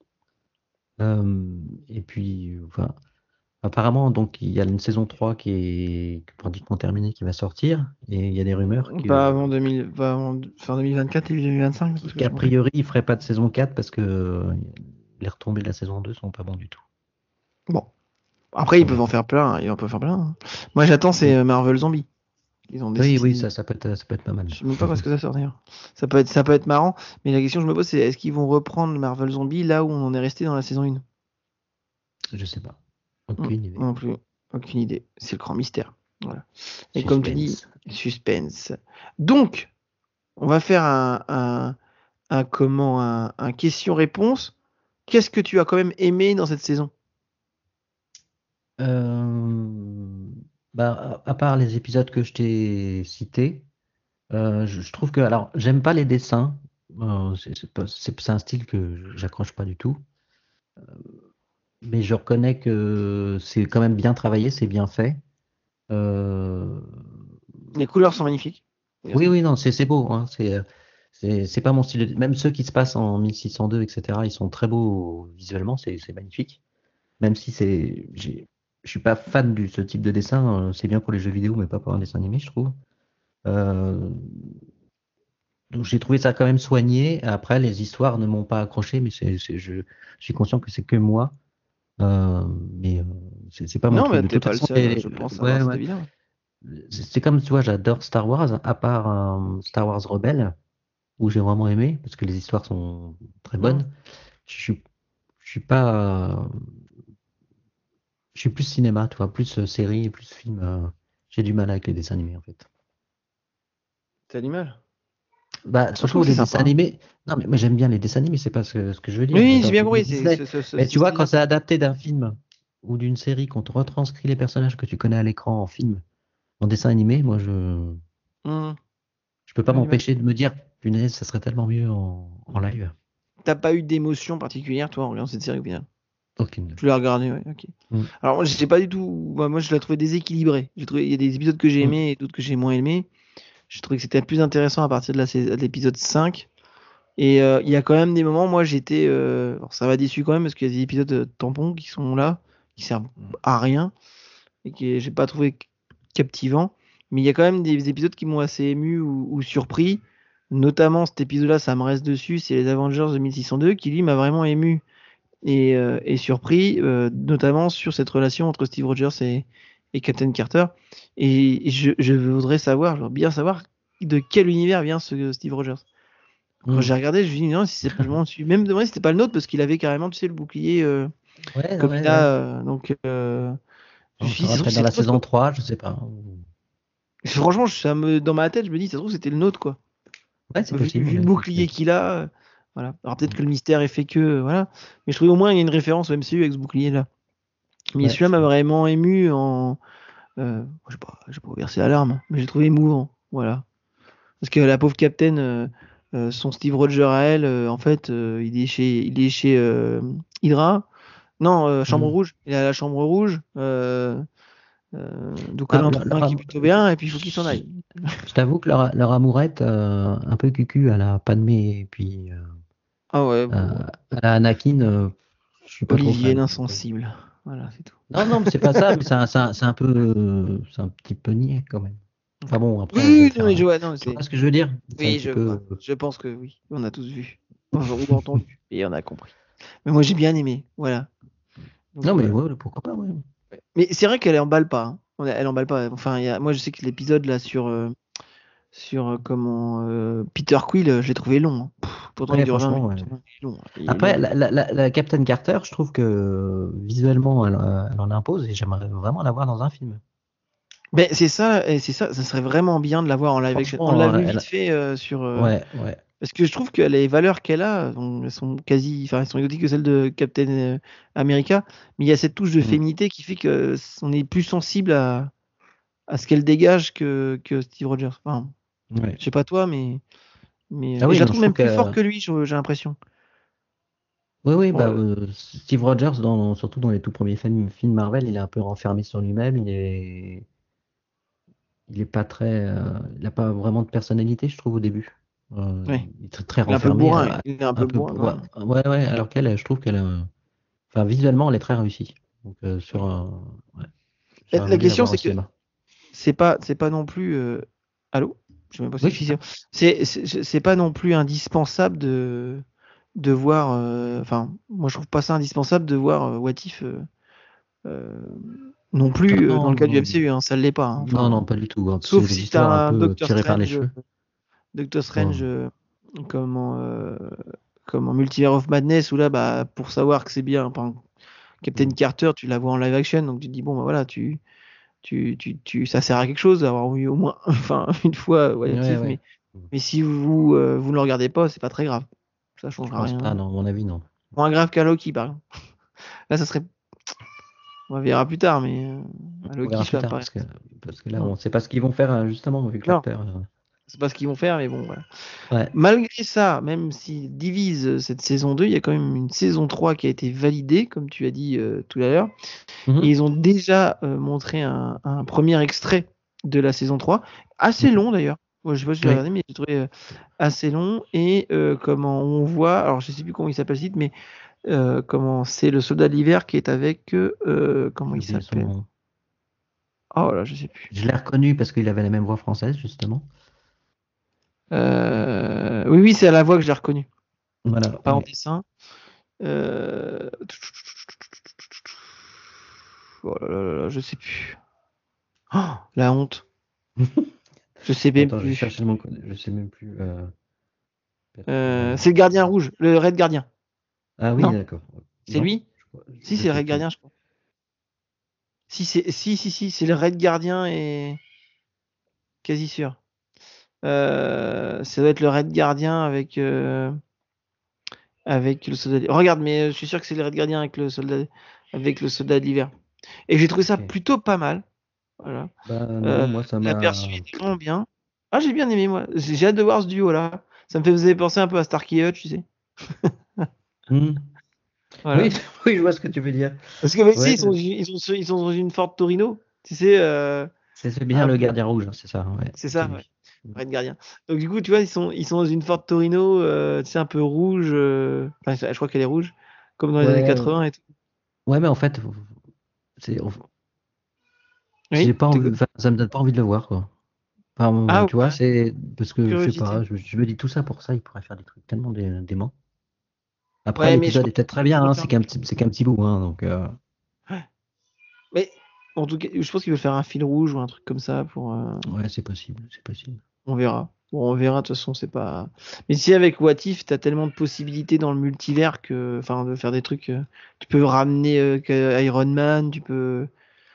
Euh, et puis, enfin, apparemment, donc, il y a une saison trois qui est pratiquement terminée, qui va sortir. Et il y a des rumeurs que. Pas avant, deux mille, pas avant fin deux mille vingt-quatre et deux mille vingt-cinq. parce que Qu'a je- priori, il ferait pas de saison quatre parce que euh, les retombées de la saison deux sont pas bons du tout. Bon. Après, ils peuvent en faire plein. Ils en peuvent faire plein. hein. Moi, j'attends, c'est euh, Marvel Zombie. Ils ont Oui, décidé. oui, ça, ça peut être, ça peut être pas mal. Je sais même pas quand est-ce que ça sort d'ailleurs. Ça peut être, ça peut être marrant. Mais la question que je me pose, c'est est-ce qu'ils vont reprendre Marvel Zombie là où on en est resté dans la saison un? Je sais pas. Aucune idée. Non plus. Aucune idée. C'est le grand mystère. Voilà. Et comme tu dis, Suspense. suspense. Donc, on va faire un, un, un comment, un, un question-réponse. Qu'est-ce que tu as quand même aimé dans cette saison? Euh, bah, à à part les épisodes que je t'ai cités, euh, je, je trouve que, alors, j'aime pas les dessins. Euh, c'est c'est pas- c'est- c'est un style que j'accroche pas du tout. Euh, mais je reconnais que c'est quand même bien travaillé, c'est bien fait. Euh, Les couleurs sont magnifiques. Oui, oui, non, c'est c'est beau, hein, c'est euh, c'est c'est pas mon style. de- Même ceux qui se passent en mille six cent deux, et cetera, ils sont très beaux visuellement, c'est c'est magnifique. Même si c'est, j'ai- je suis pas fan de ce type de dessin, euh, c'est bien pour les jeux vidéo, mais pas pour un dessin animé, je trouve. Euh, donc j'ai trouvé ça quand même soigné. Après, les histoires ne m'ont pas accroché, mais c'est, c'est- je, je suis conscient que c'est que moi. Euh, mais euh, c'est c'est pas mon Non, truc. mais De t'es toute pas le façon, seul, les- je pense. ouais, alors, c'est ouais. évident. c'est c'est comme, tu vois, j'adore Star Wars, à part euh, Star Wars Rebelle, où j'ai vraiment aimé, parce que les histoires sont très Mm. bonnes. Je suis, je suis pas, euh, je suis plus cinéma, tu vois, plus euh, série, plus film. euh, j'ai du mal avec les dessins animés, en fait. T'as du mal. Bah, Moi, je surtout trouve que c'est les dessins sympa. animés. Non, mais moi j'aime bien les dessins animés, c'est pas ce, ce que je veux dire. Oui, j'ai J'adore bien les compris. C'est Disney. ce, ce, ce, Mais ce tu vois, quand style-là. c'est adapté d'un film ou d'une série, qu'on te retranscrit les personnages que tu connais à l'écran en film, en dessin animé, moi je Mm. je peux pas T'as du mal. m'empêcher de me dire, punaise, ça serait tellement mieux en, en live. T'as pas eu d'émotion particulière, toi, en regardant cette série au final? Aucune. Tu l'as regardée, ouais, ok. Mm. Alors, moi, j'ai pas du tout. Bah, moi, je l'ai trouvé déséquilibré. J'ai trouvé, il y a des épisodes que j'ai Mm. aimés et d'autres que j'ai moins aimés. J'ai trouvé que c'était plus intéressant à partir de la sais- de l'épisode cinq. Et euh, il y a quand même des moments, moi, j'étais. euh, Alors, ça m'a déçu quand même parce qu'il y a des épisodes euh, tampons qui sont là, qui servent à rien et que j'ai pas trouvé captivant. Mais il y a quand même des épisodes qui m'ont assez ému ou, ou surpris. Notamment cet épisode-là, ça me reste dessus, c'est les Avengers de mille six cent deux qui lui m'a vraiment ému et, euh, et surpris, euh, notamment sur cette relation entre Steve Rogers et, et Captain Carter. Et je, je voudrais savoir, je veux bien savoir de quel univers vient ce Steve Rogers. Quand Mm. j'ai regardé, je me suis dit non, si c'est, je m'en suis même demandé si c'était pas le nôtre parce qu'il avait carrément, tu sais, le bouclier euh, Ouais, comme ouais, il ouais. a. euh, donc, euh, je me On suis dit, ça saura se trouve, peut-être c'est dans la le nôtre, saison quoi. trois, je sais pas. Franchement, ça me, dans ma tête, je me dis, ça se trouve, c'était le nôtre, quoi. Ouais, c'est Vu, possible. vu le Ouais, bouclier c'est- qu'il a, euh, voilà. Alors peut-être que le mystère est fait que, euh, voilà. Mais je trouvais au moins il y a une référence au M C U avec ce bouclier-là. Mais ouais, celui-là je m'a comprends. vraiment ému en, euh, je sais pas, j'ai pas versé la larme, mais j'ai trouvé émouvant, voilà. Parce que la pauvre Captain, euh, euh, son Steve Rogers à elle, euh, en fait, euh, il est chez, il est chez euh, Hydra. Non, euh, Chambre Mm. Rouge. Il est à la Chambre Rouge. euh, euh, donc elle Ah, en leur- trouve un leur qui est am- plutôt bien, et puis il faut qu'il s'en aille. Je t'avoue que leur, leur amourette, euh, un peu cucu à la Padmé et puis euh, Ah ouais, à, bon, ouais. à la Anakin, euh, je suis pas trop Olivier fan. l'insensible. Voilà, c'est tout. Non, non, mais c'est pas ça, mais c'est un, c'est un- c'est un peu, euh, c'est un petit peu niais quand même. Enfin bon, après, je vais Oui, me non, faire. mais je un- vois, non, Tu c'est. vois ce que je veux dire? C'est un Oui, petit je peu. vois. Je pense que oui. On a tous vu. Enfin, ou entendu. Et on a compris. Mais moi, j'ai bien aimé. Voilà. Donc Non, mais voilà. ouais, pourquoi pas, ouais. Mais c'est vrai qu'elle emballe pas. Hein. On a- Elle emballe pas. Enfin, il y a... moi, je sais que l'épisode là sur, euh, sur euh, comment euh, Peter Quill, euh, je l'ai trouvé long. Hein. Pff, pourtant, il Ouais, dure vingt franchement, minutes. ouais. Il est long. Il est Après, long. la, la, la, la Captain Carter, je trouve que euh, visuellement, elle, euh, elle en impose et j'aimerais vraiment la voir dans un film. Ben, c'est ça, et c'est ça. Ça serait vraiment bien de la voir en live action. On l'a Franchement, euh, vu vite elle. fait euh, sur. euh, Ouais, ouais. Parce que je trouve que les valeurs qu'elle a, elles sont quasi, enfin, elles sont identiques que celles de Captain euh, America, mais il y a cette touche de Mm. féminité qui fait que on est plus sensible à, à ce qu'elle dégage que, que Steve Rogers. Enfin, Ouais. je sais pas toi, mais, mais Ah et oui, je la non, je trouve trouve même plus que. fort que lui, je- j'ai l'impression. Oui, oui, Bon, bah, euh, euh, Steve Rogers, dans, surtout dans les tout premiers films, films Marvel, il est un peu renfermé sur lui-même. Il est, il est pas très, euh, il a pas vraiment de personnalité, je trouve, au début. Euh, ouais. il est très, très Il est un peu renfermé, bourrin, euh, il est un un peu peu, bourrin quand ouais, même. ouais, ouais, alors qu'elle, je trouve qu'elle, a- enfin, visuellement, elle est très réussie. Donc, euh, sur, un- ouais, La j'aurais la voulu la question, voir au c'est que cinéma. c'est pas, c'est pas non plus. euh, Allô? Je sais même pas Oui, si je si- suis si- là. c'est, c'est c'est pas non plus indispensable de de voir. euh, Enfin, moi, je trouve pas ça indispensable de voir euh, What If. euh, euh, non Ah plus euh, dans non, le cas du non, M C U, hein, ça l'est pas. Hein. non, non, Enfin, pas du tout, hein. C'est sauf des si histoires un t'as un peu Doctor tirées par les Strange, euh, cheveux. Doctor Strange, Bon. euh, comment, euh, comment Multiverse of Madness, où là, bah, pour savoir que c'est bien, enfin, Captain Mm. Carter, tu la vois en live action, donc tu te dis bon, bah voilà, tu, tu, tu, tu, ça sert à quelque chose d'avoir eu au moins, enfin, une fois What Ouais, If, ouais. mais, mais si vous, euh, vous ne le regardez pas, c'est pas très grave, ça Je changera pense pas, rien. non, à mon avis, non. Moins grave qu'à Loki, par exemple. Là, ça serait, on verra plus tard, mais euh, à On Loki, verra plus ça tard, paraît. parce que, parce que là, Non, on sait pas ce qu'ils vont faire, euh, justement, vu que non, l'acteur. euh, c'est pas ce qu'ils vont faire, mais bon, voilà. Ouais. Malgré ça, même s'ils divisent cette saison deux, il y a quand même une saison trois qui a été validée, comme tu as dit euh, tout à l'heure. Mhm. Et ils ont déjà euh, montré un, un premier extrait de la saison trois, assez Mhm. long d'ailleurs. Moi, je sais pas si tu l'as Oui. regardé, mais j'ai trouvé euh, assez long. Et euh, comment on voit, alors je sais plus comment il s'appelle ce titre, mais euh, comment c'est le soldat de l'hiver qui est avec, euh, comment J'ai il oublié son s'appelle? nom. Oh là, je sais plus. Je l'ai reconnu parce qu'il avait la même voix française, justement. Euh, Oui, oui, c'est à la voix que j'ai reconnu, Voilà. pas en Ouais. dessin. Euh... Oh là là là là, je sais plus. Oh, la honte. Je sais même Attends, je vais plus. chercher mon code. Je sais même plus. euh, Euh, c'est le gardien rouge, le Red Gardien. Ah oui, non. d'accord. C'est Non, lui je crois- Si, je c'est le sais Red plus. Gardien, je crois. Si, c'est, si, si, si, c'est le Red Gardien et quasi sûr. Euh, ça doit être le Red Gardien avec euh, avec le soldat. Regarde, mais euh, je suis sûr que c'est le Red Gardien avec le soldat avec le soldat de l'hiver. Et j'ai trouvé ça Ok. plutôt pas mal. Voilà. Bah non, Euh, moi ça m'a. L'aperçu était vraiment bien. Ah, j'ai bien aimé moi. J'ai j'ai hâte de voir ce duo là. Ça me faisait penser un peu à Starkey et Hutch, tu sais. Hmm. Voilà. Oui, oui, je vois ce que tu veux dire. Parce que mais Ouais, si, ils sont, ils sont, ils sont dans une Ford Torino. Tu sais. Euh, c'est c'est bien un le peu- gardien rouge, hein, c'est ça. Ouais, C'est ça, lui. ouais. Red Gardien. Donc du coup, tu vois, ils sont, ils sont dans une Ford Torino, euh, tu sais, un peu rouge. euh, Enfin, je crois qu'elle est rouge, comme dans les années Ouais, quatre-vingts et tout. ouais, mais en fait, c'est, j'ai Oui, pas envie, t'écoutes. enfin, ça me donne pas envie de le voir, quoi. Enfin, Ah tu vois, ouais, c'est parce que je sais curiosité. pas, je, je me dis tout ça pour ça, il pourrait faire des trucs tellement dé- déments. Après, Ouais, mais je l'épisode pense est peut-être très bien, qu'ils veulent hein, faire c'est qu'un petit, c'est qu'un petit bout, hein, donc. euh, Mais en tout cas, je pense qu'ils veulent faire un fil rouge ou un truc comme ça pour. euh, Ouais, c'est possible, c'est possible. On verra. Bon, on verra. De toute façon, c'est pas. Mais si avec What If, t'as tellement de possibilités dans le multivers que, enfin, de faire des trucs. euh, Tu peux ramener euh, que- Iron Man. Tu peux.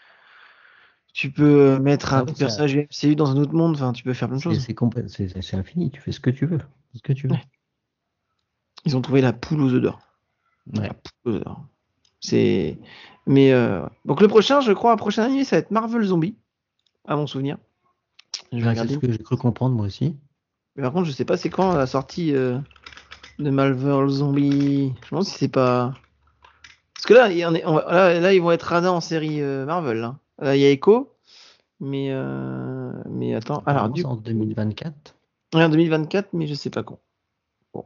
Tu peux euh, mettre Ah un oui, ça, personnage du M C U dans un autre monde. Enfin, tu peux faire plein de c'est choses. c'est complè- c'est c'est- c'est infini, tu fais ce que tu veux, ce que tu veux. Ouais. Ils ont trouvé la poule aux œufs d'or. Ouais. La poule aux œufs d'or. C'est. Mais euh, donc le prochain, je crois, un prochain animé, ça va être Marvel Zombie, à mon souvenir. Je vais Ouais, c'est regarder. ce que j'ai cru comprendre moi aussi. Mais par contre, je sais pas c'est quand la sortie euh, de Marvel Zombie. Je me demande si c'est pas. Parce que là, il y en est- on va- là, là, ils vont être radins en série euh, Marvel. Là, Là, il y a Echo, mais euh, mais attends. Alors Apparemment, du c'est en coup, deux mille vingt-quatre. ouais, en deux mille vingt-quatre, mais je sais pas quand. Bon,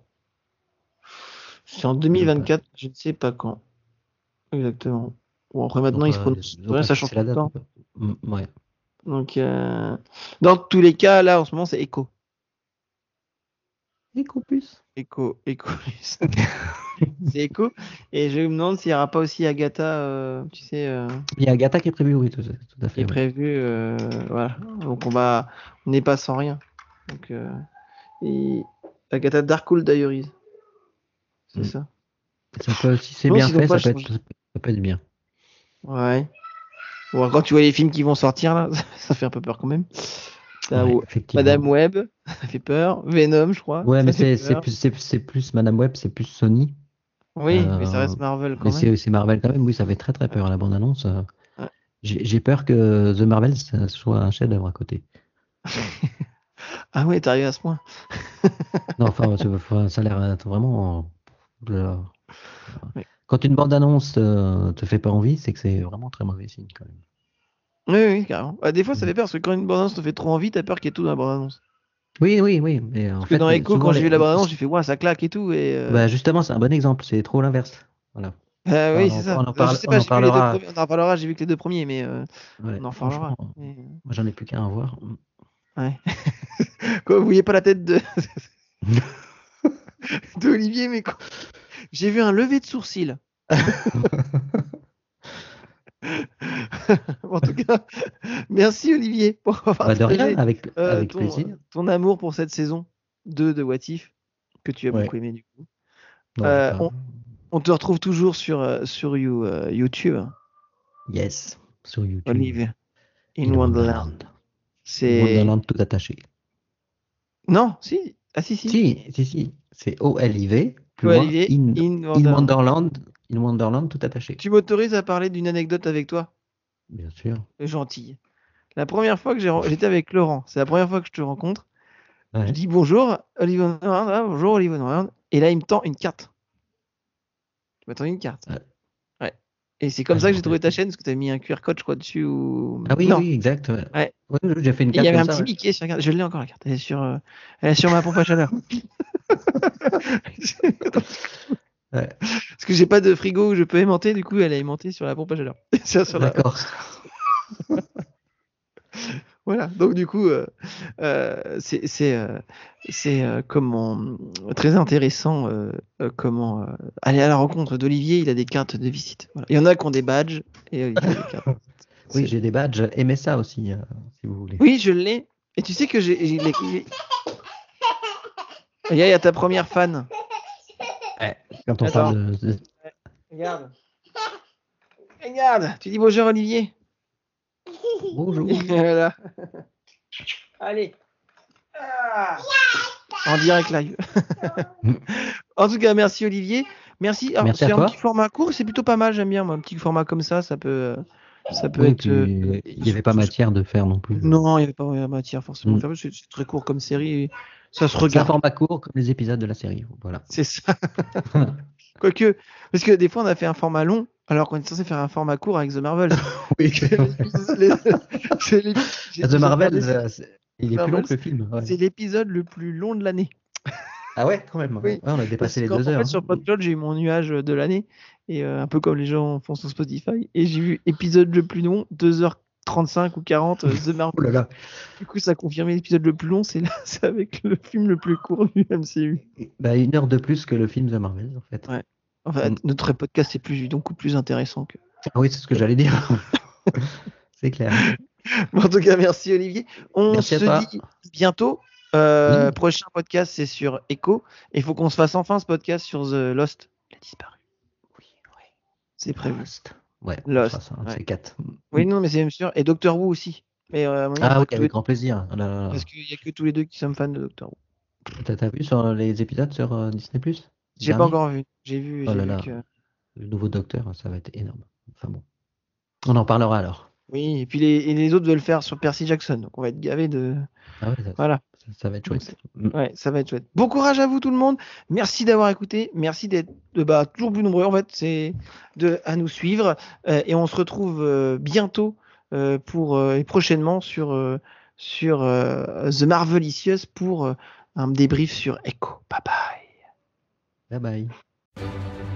c'est en Ils ont pas, deux mille vingt-quatre, je ne sais pas quand exactement. Bon après ils ont maintenant ils se pas, prononcent. ils ont Ouais, pas ça change fixé tout la le date. temps. Mm, ouais. Donc euh, dans tous les cas, là en ce moment c'est Echo. Ecopus. Echo, Echo. C'est Echo. Et je me demande s'il n'y aura pas aussi Agatha, euh, tu sais, euh, Il y a Agatha qui est prévu, oui, tout, tout à qui fait. est Ouais. prévu. euh, voilà. Donc on va, on n'est pas sans rien. Donc euh, et Agatha Darkhold Diaries, c'est Mm. ça. Ça peut, si c'est Non, bien s'ils n'ont fait, pas ça peut être, changé. ça peut être bien. Ouais. Bon, quand tu vois les films qui vont sortir là, ça fait un peu peur quand même. T'as, Ouais, oh, effectivement. Madame Web, ça fait peur. Venom, je crois, Ouais, mais ça fait c'est c'est peur. plus, c'est c'est plus Madame Web, c'est plus Sony. Oui, mais ça Euh, reste Marvel mais quand même. c'est c'est Marvel quand même, oui, ça fait très très peur la bande-annonce. euh. Ouais. J'ai j'ai peur que The Marvel ça soit un chef-d'œuvre à côté. Ah ouais, t'arrives à ce point. Non, enfin, c'est- enfin, ça a l'air être vraiment. euh, Ouais. Quand une bande-annonce euh, te fait pas envie, c'est que c'est vraiment très mauvais signe quand même. Oui, oui, carrément. Ah, des fois, ça Mm. fait peur parce que quand une bande-annonce te fait trop envie, t'as peur qu'il y ait tout dans la bande-annonce. Oui, oui, oui, mais en Parce que fait, dans les- Echo, souvent quand j'ai les. vu la bande-annonce, j'ai fait, ouais, ça claque et tout. Et, euh, Bah justement, c'est un bon exemple, c'est trop l'inverse. Voilà. ah Enfin, oui, on c'est en, ça. on en Euh, Je parle, sais on pas, en j'ai vu les deux parlera. premiers. On en reparlera, j'ai vu que les deux premiers, mais euh, Ouais, on en franchement, reparlera. Mais, moi j'en ai plus qu'un à voir. ouais. Quoi, vous voyez pas la tête de, de Olivier, mais quoi. J'ai vu un lever de sourcil. En tout cas, merci Olivier pour avoir Bah, de rien, partagé avec, euh, avec ton, plaisir. ton amour pour cette saison deux de What If, que tu as Ouais. beaucoup aimé du coup. Ouais, Euh, enfin, on, on te retrouve toujours sur, euh, sur you, euh, YouTube, yes, sur YouTube. Olive in, In Wonderland. Wonderland. C'est. Wonderland tout attaché. Non, si. Ah si, si. Si, si, si. C'est O L I V, plus Ouais, loin, Olivier, in, in in Wonderland. Wonderland. In Wonderland tout attaché. Tu m'autorises à parler d'une anecdote avec toi? Bien sûr. Gentille. La première fois que j'ai ren- j'étais avec Laurent, c'est la première fois que je te rencontre. Je Ouais. dis bonjour, Olivier Wonderland, ah, bonjour Olivier Wonderland. Et là, il me tend une carte. Il m'a tendu une carte. Ouais. Ouais. Et c'est comme Ah, ça je que j'ai me trouvé rappelle ta plus. chaîne, parce que tu as mis un Q R code, je crois, dessus. Ou... Ah oui, non. oui, exact. Ouais. Ouais. Ouais, j'ai fait une Et il y carte avait comme un ça. petit Ouais. Mickey sur la carte. Je l'ai encore la carte. Elle est sur, euh, elle est sur ma pompe à chaleur. Ouais. Parce que j'ai pas de frigo où je peux aimanter, du coup, elle est aimantée sur la pompe à chaleur. sur, sur la... D'accord. Voilà, donc du coup, euh, euh, c'est c'est euh, c'est euh, comment très intéressant euh, euh, comment euh, aller à la rencontre d'Olivier. Il a des cartes de visite. Voilà. Il y en a qui ont des badges et Olivier a des cartes. Oui, j'ai des badges M S A aussi, euh, si vous voulez. Oui, je l'ai. Et tu sais que j'ai. j'ai les- les- Regarde, il y a ta première fan. Ouais, quand on Attends. parle de... de- Regarde. Regarde. Tu dis bonjour, Olivier. Bonjour. Voilà. Allez. Ah. En direct live. En tout cas, merci Olivier. Merci. Alors, Merci à c'est un toi. petit format court, c'est plutôt pas mal. J'aime bien moi, un petit format comme ça, ça peut, ça peut Oui, être. puis, euh, il n'y avait pas matière de faire non plus. Non, il n'y avait pas matière forcément. Mm. de faire, C'est c'est très court comme série. Et ça se C'est un regarde. format court comme les épisodes de la série. Voilà. C'est ça. Quoique, parce que des fois on a fait un format long, alors qu'on est censé faire un format court avec The Marvel. Oui. Les- c'est les- j'ai- The j'ai Marvel, regardé, euh, c'est- il est plus long que le film. ouais. c'est l'épisode le plus long de l'année. Ah ouais, quand même. Oui. Ouais, on a dépassé Parce les qu'en deux fait, heures. sur hein. Podcloud, j'ai eu mon nuage de l'année, et euh, un peu comme les gens font sur Spotify, et j'ai vu épisode le plus long, deux heures trente-cinq ou quarante, euh, The Marvel. Oh là là. Du coup, ça a confirmé l'épisode le plus long, c'est là- c'est avec le film le plus court du M C U. Bah, une heure de plus que le film The Marvel, en fait. Ouais. Enfin, Mm. notre podcast est plus, donc plus intéressant que. Ah oui, c'est ce que j'allais dire. C'est clair. Bon, en tout cas, merci Olivier. On Merci à se toi. dit bientôt. Euh, Oui. Prochain podcast, c'est sur Echo. Et il faut qu'on se fasse enfin ce podcast sur The Lost. Il a disparu. Oui, oui. C'est prévu. Lost. Ouais, on Lost, fera ça, un de ouais. ces quatre. Oui, non, mais c'est même sûr. Et Doctor Who aussi. Mais euh, à un moment, Ah faut oui, que tous avec les- grand plaisir. Oh là là là. Parce qu'il n'y a que tous les deux qui sommes fans de Doctor Who. T'as t'as vu sur les épisodes sur euh, Disney plus? J'ai pas encore vu. J'ai vu, Oh j'ai là vu là. que. Le nouveau Docteur, ça va être énorme. Enfin bon. On en parlera alors. Oui, et puis les, et les autres veulent faire sur Percy Jackson. Donc on va être gavés de. Ah ouais, ça, Voilà. ça, ça va être Donc, chouette. Mm. Ouais, ça va être chouette. Bon courage à vous tout le monde. Merci d'avoir écouté. Merci d'être de, bah, toujours plus nombreux en fait, c'est de à nous suivre. Euh, et on se retrouve euh, bientôt euh, pour euh, et prochainement sur euh, sur euh, The Marvelicious pour euh, un débrief sur Echo. Bye bye. Bye bye.